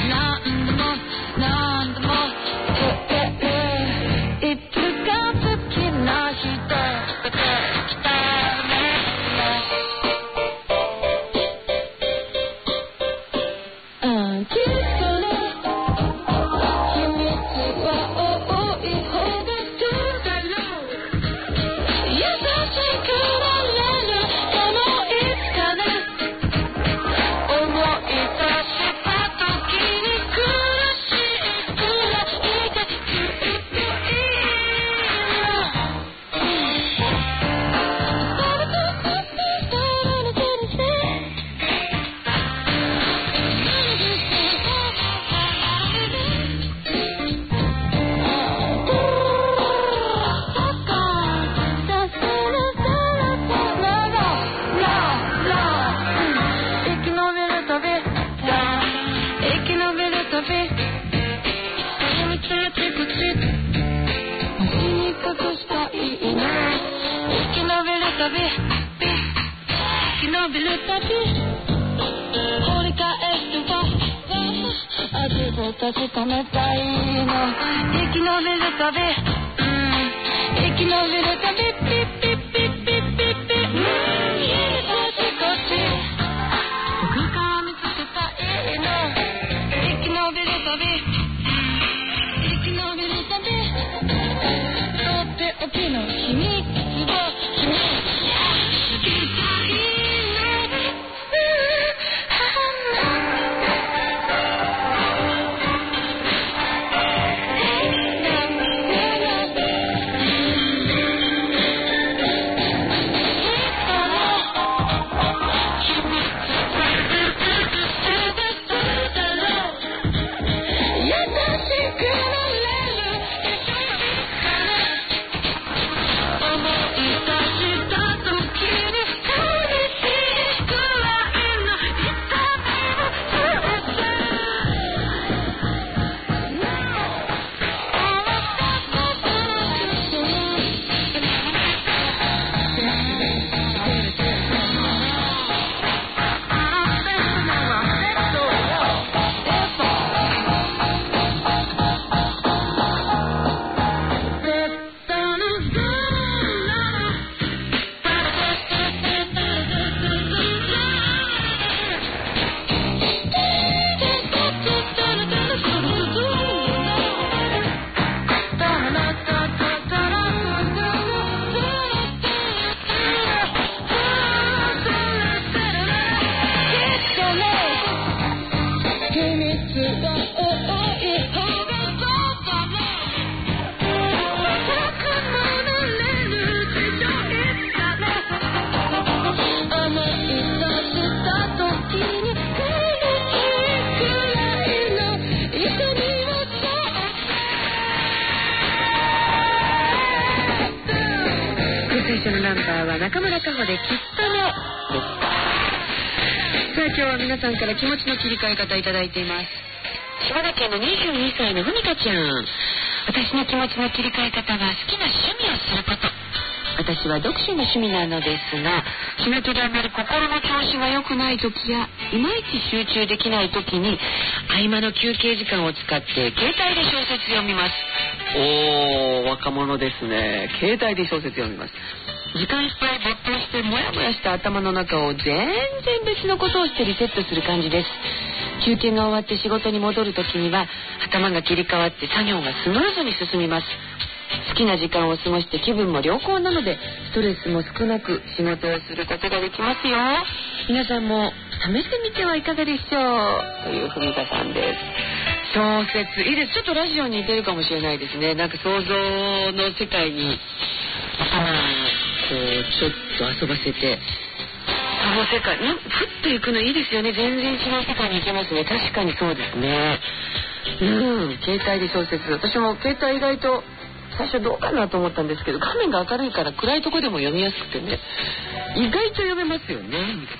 いつか好きな人出てきたね。きっとね秘密は旅生き延びる旅掘り返しては味を確かめたいの生き延びる旅生き延びる旅ピッピッピッピッピッピッこっちこっち空間を見つけたいの生き延びる旅生き延びる旅とっておきの秘密を中村佳穂できっとねです。さあ今日は皆さんから気持ちの切り替え方いただいています。島田県の22歳のふみかちゃん。私の気持ちの切り替え方は好きな趣味をすること。私は読書の趣味なのですが、仕事であまり心の調子が良くない時やいまいち集中できない時に合間の休憩時間を使って携帯で小説読みます。若者ですね。携帯で小説読みます。時間いっぱい没頭してモヤモヤした頭の中を全然別のことをしてリセットする感じです。休憩が終わって仕事に戻るときには頭が切り替わって作業がスムーズに進みます。好きな時間を過ごして気分も良好なのでストレスも少なく仕事をすることができますよ。皆さんも試してみてはいかがでしょうというふみかさんです。小説いいです。ちょっとラジオに似てるかもしれないですね。なんか想像の世界に頭こうちょっと遊ばせてその世界ふっと行くのいいですよね。全然違う世界に行けますね。確かにそうですね。携帯で小説、私も携帯意外と最初どうかなと思ったんですけど、画面が明るいから暗いとこでも読みやすくてね、意外と読めますよね。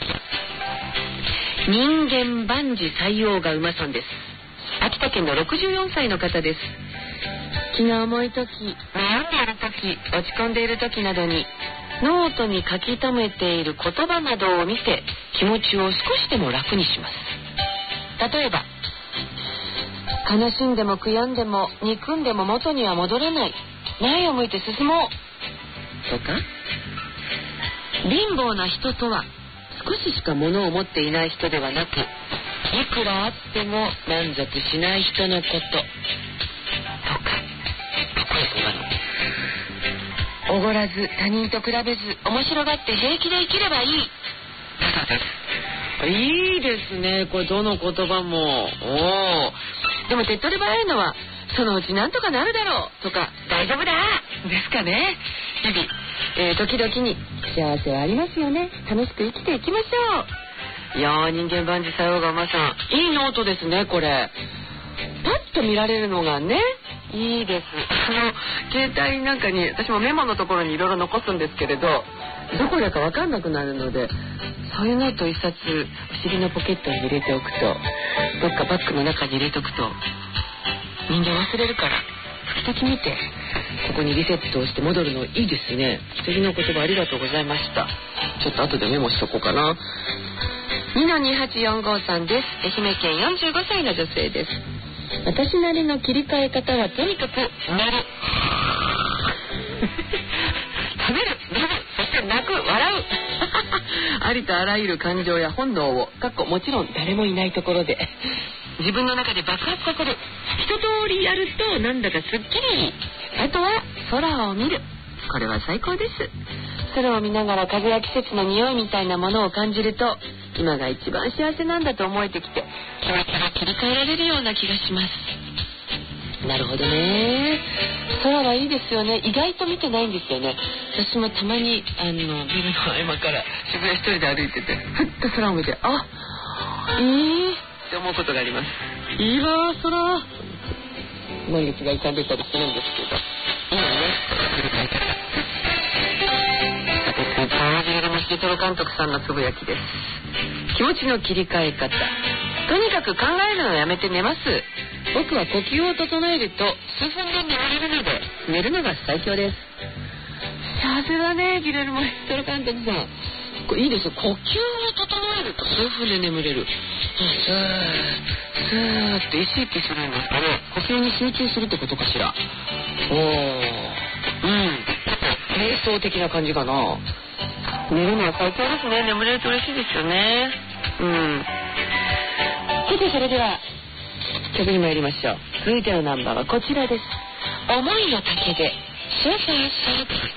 人間万事採用が馬さんです。秋田県の64歳の方です。気が重い時、悩んでいる時、落ち込んでいる時などにノートに書き留めている言葉などを見て気持ちを少しでも楽にします。例えば、悲しんでも悔やんでも憎んでも元には戻れない、前を向いて進もうとか、貧乏な人とは少ししか物を持っていない人ではなく、いくらあっても満足しない人のこととか、おごらず他人と比べず面白がって平気で生きればいいなどです。いいですね。これどの言葉もでも手っ取り早いのはそのうちなんとかなるだろうとか大丈夫だですかね。日々、時々に幸せはありますよね。楽しく生きていきましょう。いやー、人間万事採用が馬さん、いいノートですね。これパッと見られるのがね、いいです。携帯なんかに私もメモのところにいろいろ残すんですけれど、どこだか分かんなくなるので、そういうノート一冊不思議なポケットに入れておくと、どっかバッグの中に入れておくと人間忘れるから時々見てここにリセットをして戻るのいいですね。素敵な言葉ありがとうございました。ちょっと後でメモしとこうかな。2-2845さんです。愛媛県45歳の女性です。私なりの切り替え方はとにかく寝る食べる、寝る、そして泣く、笑うありとあらゆる感情や本能をもちろん誰もいないところで自分の中で爆発させる。一通りやるとなんだかすっきり。あとは空を見る。これは最高です。空を見ながら風や季節の匂いみたいなものを感じると今が一番幸せなんだと思えてきて気持ちが切り替えられるような気がします。なるほどね。空はいいですよね。意外と見てないんですよね。私もたまにビルの合間から渋谷一人で歩いててふっと空を見ていいって思うことがあります。いいわ空。満月が浮かんでたりするんですけどいいよね。川尻のシートロ監督さんのつぶやきです。気持ちの切り替え方。とにかく考えるのをやめて寝ます。僕は呼吸を整えると数分で眠れるので寝るのが最強です。さすがねギレルモシートロ監督さん。いいですよ。呼吸を整えると数分で眠れる。スーって意識するんですかね。呼吸に集中するってことかしら。瞑想的な感じかな。寝るのは最高ですね。眠れると嬉しいですよね。さてそれでは曲に参りましょう。続いてのナンバーはこちらです。思いの丈でシャシャシャ。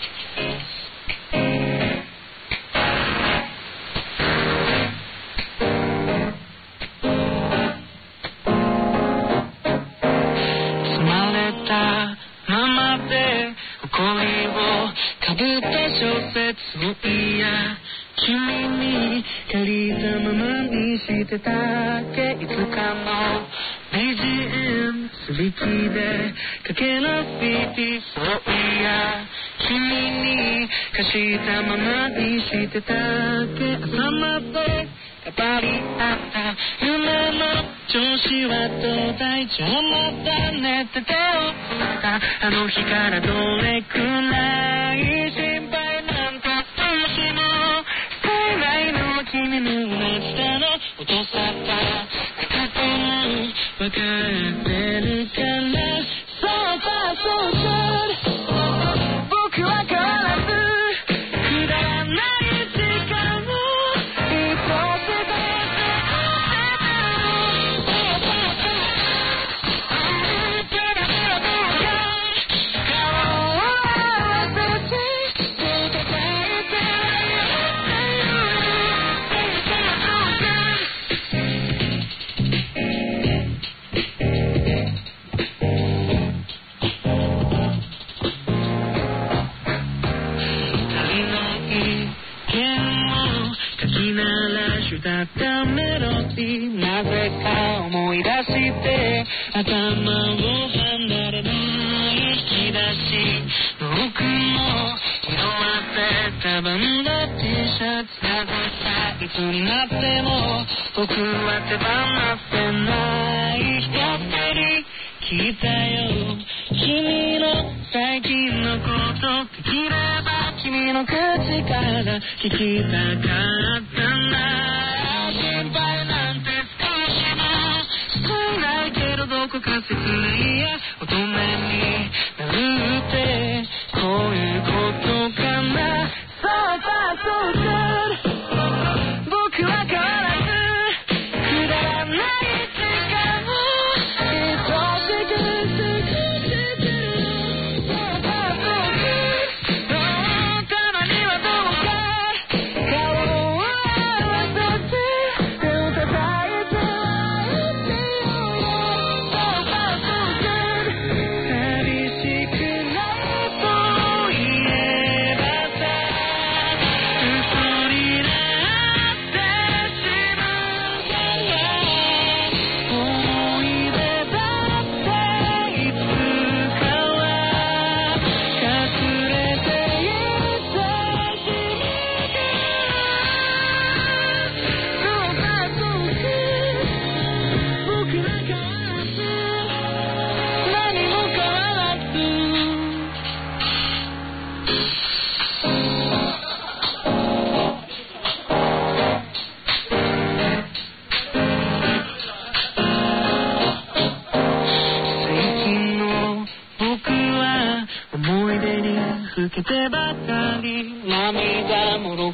君に借りたままにしてたっけ。いつかの BGM すりきでかけらピピそういや君に貸したままにしてたっけ。朝まで語り合った夢の調子はどうだい。じゃあまた寝ててよあの日からどれくらい心配なんてしも君の下の音さった片手に分かってるからそうかそうか僕は変わらずくだらない時間を愛してただったメロディーなぜか思い出して頭を離れない引き出し僕も色あせたバンド T シャツなぜかいつになっても僕は手放せないやっぱり聞いたよ君の最近のことできれば君の口から聞きたかったな。心配なんて少しも少ないけどどこか切ないや乙女になるってこういうことかな。そうかそうか僕は変わらずくだらない時間を愛しくしてる。そうかそうかたまにはどうか顔を合わせて手を叩いて愛してよ。そうかそうか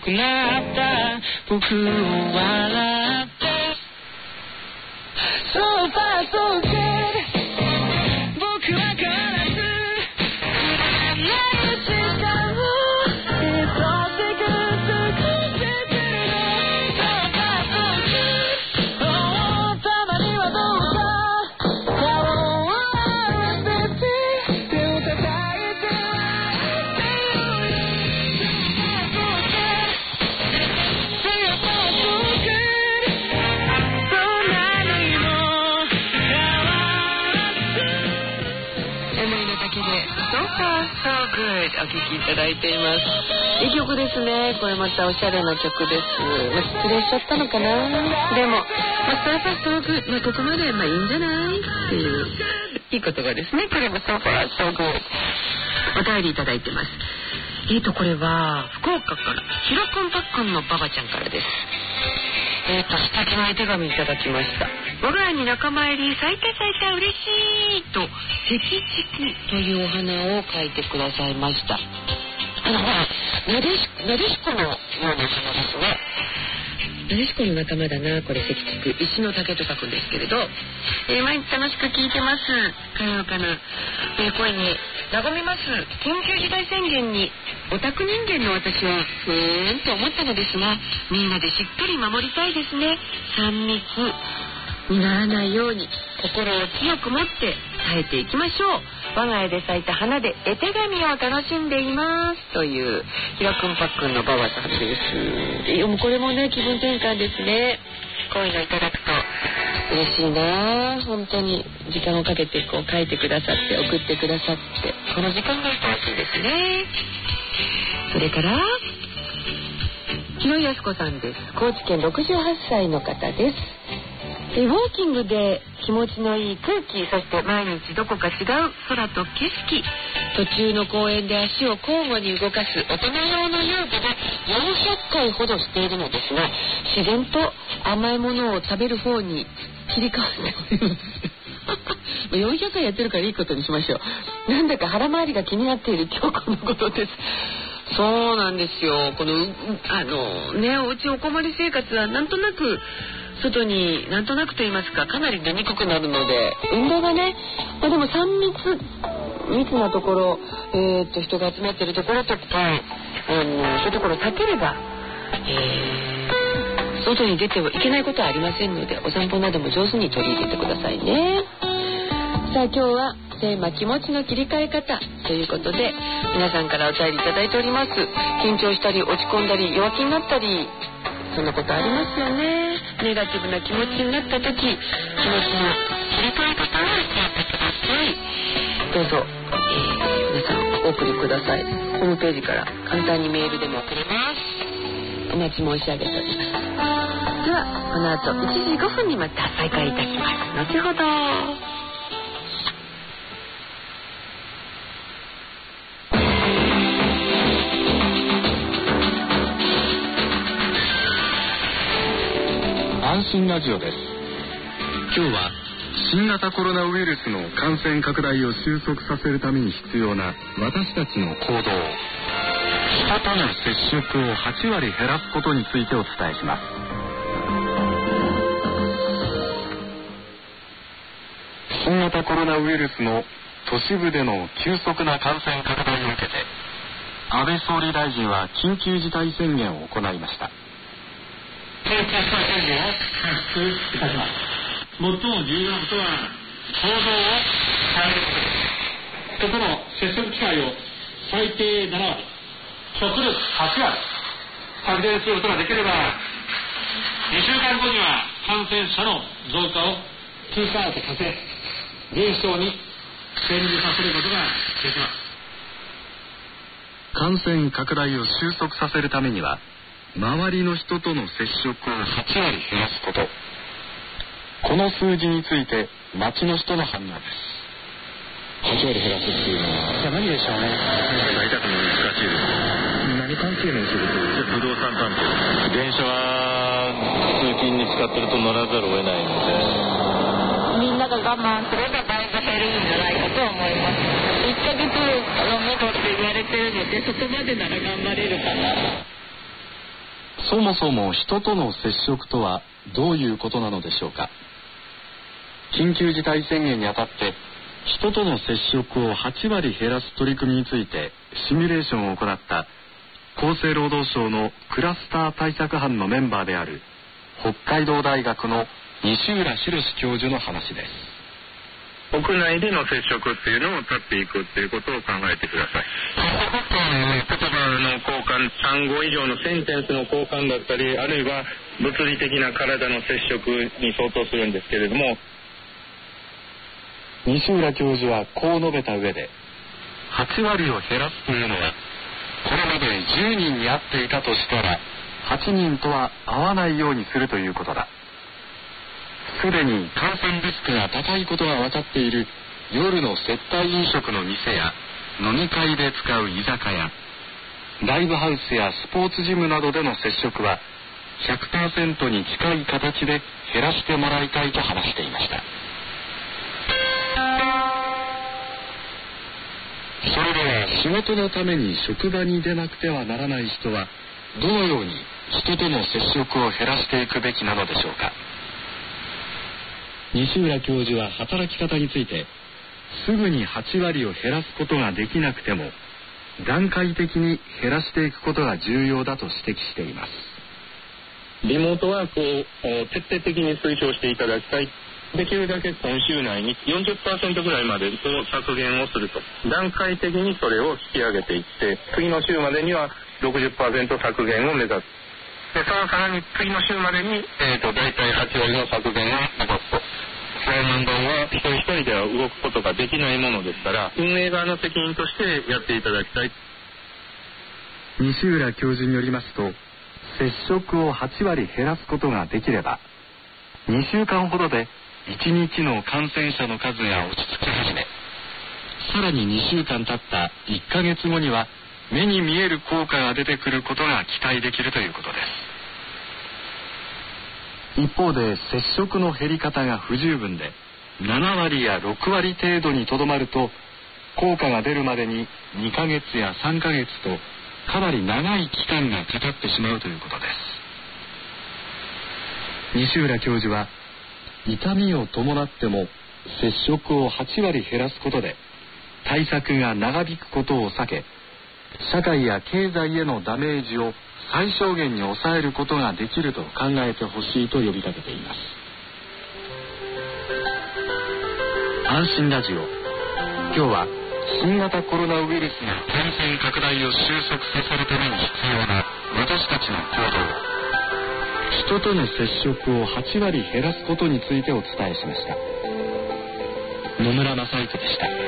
くなった僕を笑って So far so good 僕は変わらず何時間を一つくつくしてるの So far so good たまにはどうか顔を合わせて手を叩いてお聴きいただいています。いい曲ですね。これまたおしゃれな曲です。失礼しちゃったのかな。でもそれはすごく、ここまでいいんじゃないっていういい言葉ですね。これもso far so good。お便りいただいてます。これは福岡からひろくんぱっくんのばばちゃんからです。素敵な手紙いただきました。我が家に仲間入り咲いた嬉しいと赤竹というお花を描いてくださいました。なでしこのような花ですね。なでしこの仲間だな。これ赤竹、石の竹と書くんですけれど、毎日楽しく聞いてます。軽やかな声に和みます。緊急事態宣言にオタク人間の私はと思ったのですが、みんなでしっかり守りたいですね。3密にならないように心を強く持って耐えていきましょう。我が家で咲いた花で絵手紙を楽しんでいますというひろくんぱっくんのばばさんです。もうこれもね、気分転換ですね。こういうのいただくと嬉しいな。本当に時間をかけてこう書いてくださって送ってくださって、この時間が楽しいですね。それから広井靖子さんです。高知県68歳の方です。ウォーキングで気持ちのいい空気、そして毎日どこか違う空と景色、途中の公園で足を交互に動かす大人用の遊具で400回ほどしているのですが、自然と甘いものを食べる方に切り替わっております400回やってるからいいことにしましょう。なんだか腹回りが気になっている今日このことです。そうなんですよ。このお家おこもり生活はなんとなく外になんとなくと言いますか、かなり出にくくなるので、運動がね、でも密なところ、人が集まってるところとか、そういうところを避ければ、外に出てはいけないことはありませんので、お散歩なども上手に取り入れてくださいね。さあ今日はテーマ気持ちの切り替え方ということで、皆さんからお便りいただいております。緊張したり落ち込んだり弱気になったり、そんなことありますよね。ネガティブな気持ちになった時、気持ちの切り替え方を教えてください。どうぞ、皆さんお送りください。ホームページから簡単にメールでも送れます。お待ち申し上げております。ではこの後1時5分にまた再開いたします。後ほど。 安心ラジオです。今日は新型コロナウイルスの感染拡大を収束させるために必要な私たちの行動、人との接触を8割減らすことについてお伝えします。新型コロナウイルスの都市部での急速な感染拡大を受けて、安倍総理大臣は緊急事態宣言を行いました。 緊急事態宣言を発出いたします。最も重要なことは行動を変えることです。人との接触機会を最低7割、極力8割削減することができれば、2週間後には感染者の増加をピークアウトさせ、減少に転じさせることができます。 感染拡大を収束させるためには、周りの人との接触を8割減らすこと。この数字について町の人の反応です。8割減らすっていうのは、じゃあ何でしょうね。大体難しいです。何関係の仕事ですか？不動産関係。電車は通勤に使ってると乗らざるを得ないので、 みんなが我慢すればだいぶ減るんじゃないかと思います。1ヶ月のめどって言われてるので、そこまでなら頑張れるかな。 そもそも人との接触とはどういうことなのでしょうか。緊急事態宣言にあたって人との接触を8割減らす取り組みについてシミュレーションを行った厚生労働省のクラスター対策班のメンバーである北海道大学の西浦博教授の話です。 屋内での接触っていうのを断っていくっていうことを考えてください。言葉の交換、単語以上のセンテンスの交換だったり、あるいは物理的な体の接触に相当するんですけれども、 西浦教授はこう述べた上で、8割を減らすというのはこれまで10人に会っていたとしたら8人とは会わないようにするということだ。すでに感染リスクが高いことが分かっている夜の接待飲食の店や飲み会で使う居酒屋、ライブハウスやスポーツジムなどでの接触は 100% に近い形で減らしてもらいたいと話していました。それでは仕事のために職場に出なくてはならない人はどのように人との接触を減らしていくべきなのでしょうか。西浦教授は働き方について、すぐに8割を減らすことができなくても段階的に減らしていくことが重要だと指摘しています。 リモートワークを徹底的に推奨していただきたい。できるだけ今週内に 40% ぐらいまで削減をすると、段階的にそれを引き上げていって、次の週までには 60% 削減を目指す。でさらに次の週までに、大体8割の削減を目指すと。その問題は一人一人では動くことができないものですから、運営側の責任としてやっていただきたい。 西浦教授によりますと、接触を8割減らすことができれば2週間ほどで1日の感染者の数が落ち着き始め、さらに2週間経った1ヶ月後には目に見える効果が出てくることが期待できるということです。一方で接触の減り方が不十分で7割や6割程度にとどまると、効果が出るまでに2ヶ月や3ヶ月とかなり長い期間がかかってしまうということです。西浦教授は、痛みを伴っても接触を8割減らすことで対策が長引くことを避け、社会や経済へのダメージを最小限に抑えることができると考えてほしいと呼びかけています。安心ラジオ、今日は新型コロナウイルスが感染拡大を収束させるために必要な私たちの行動、人との接触を8割減らすことについてお伝えしました。野村正幸でした。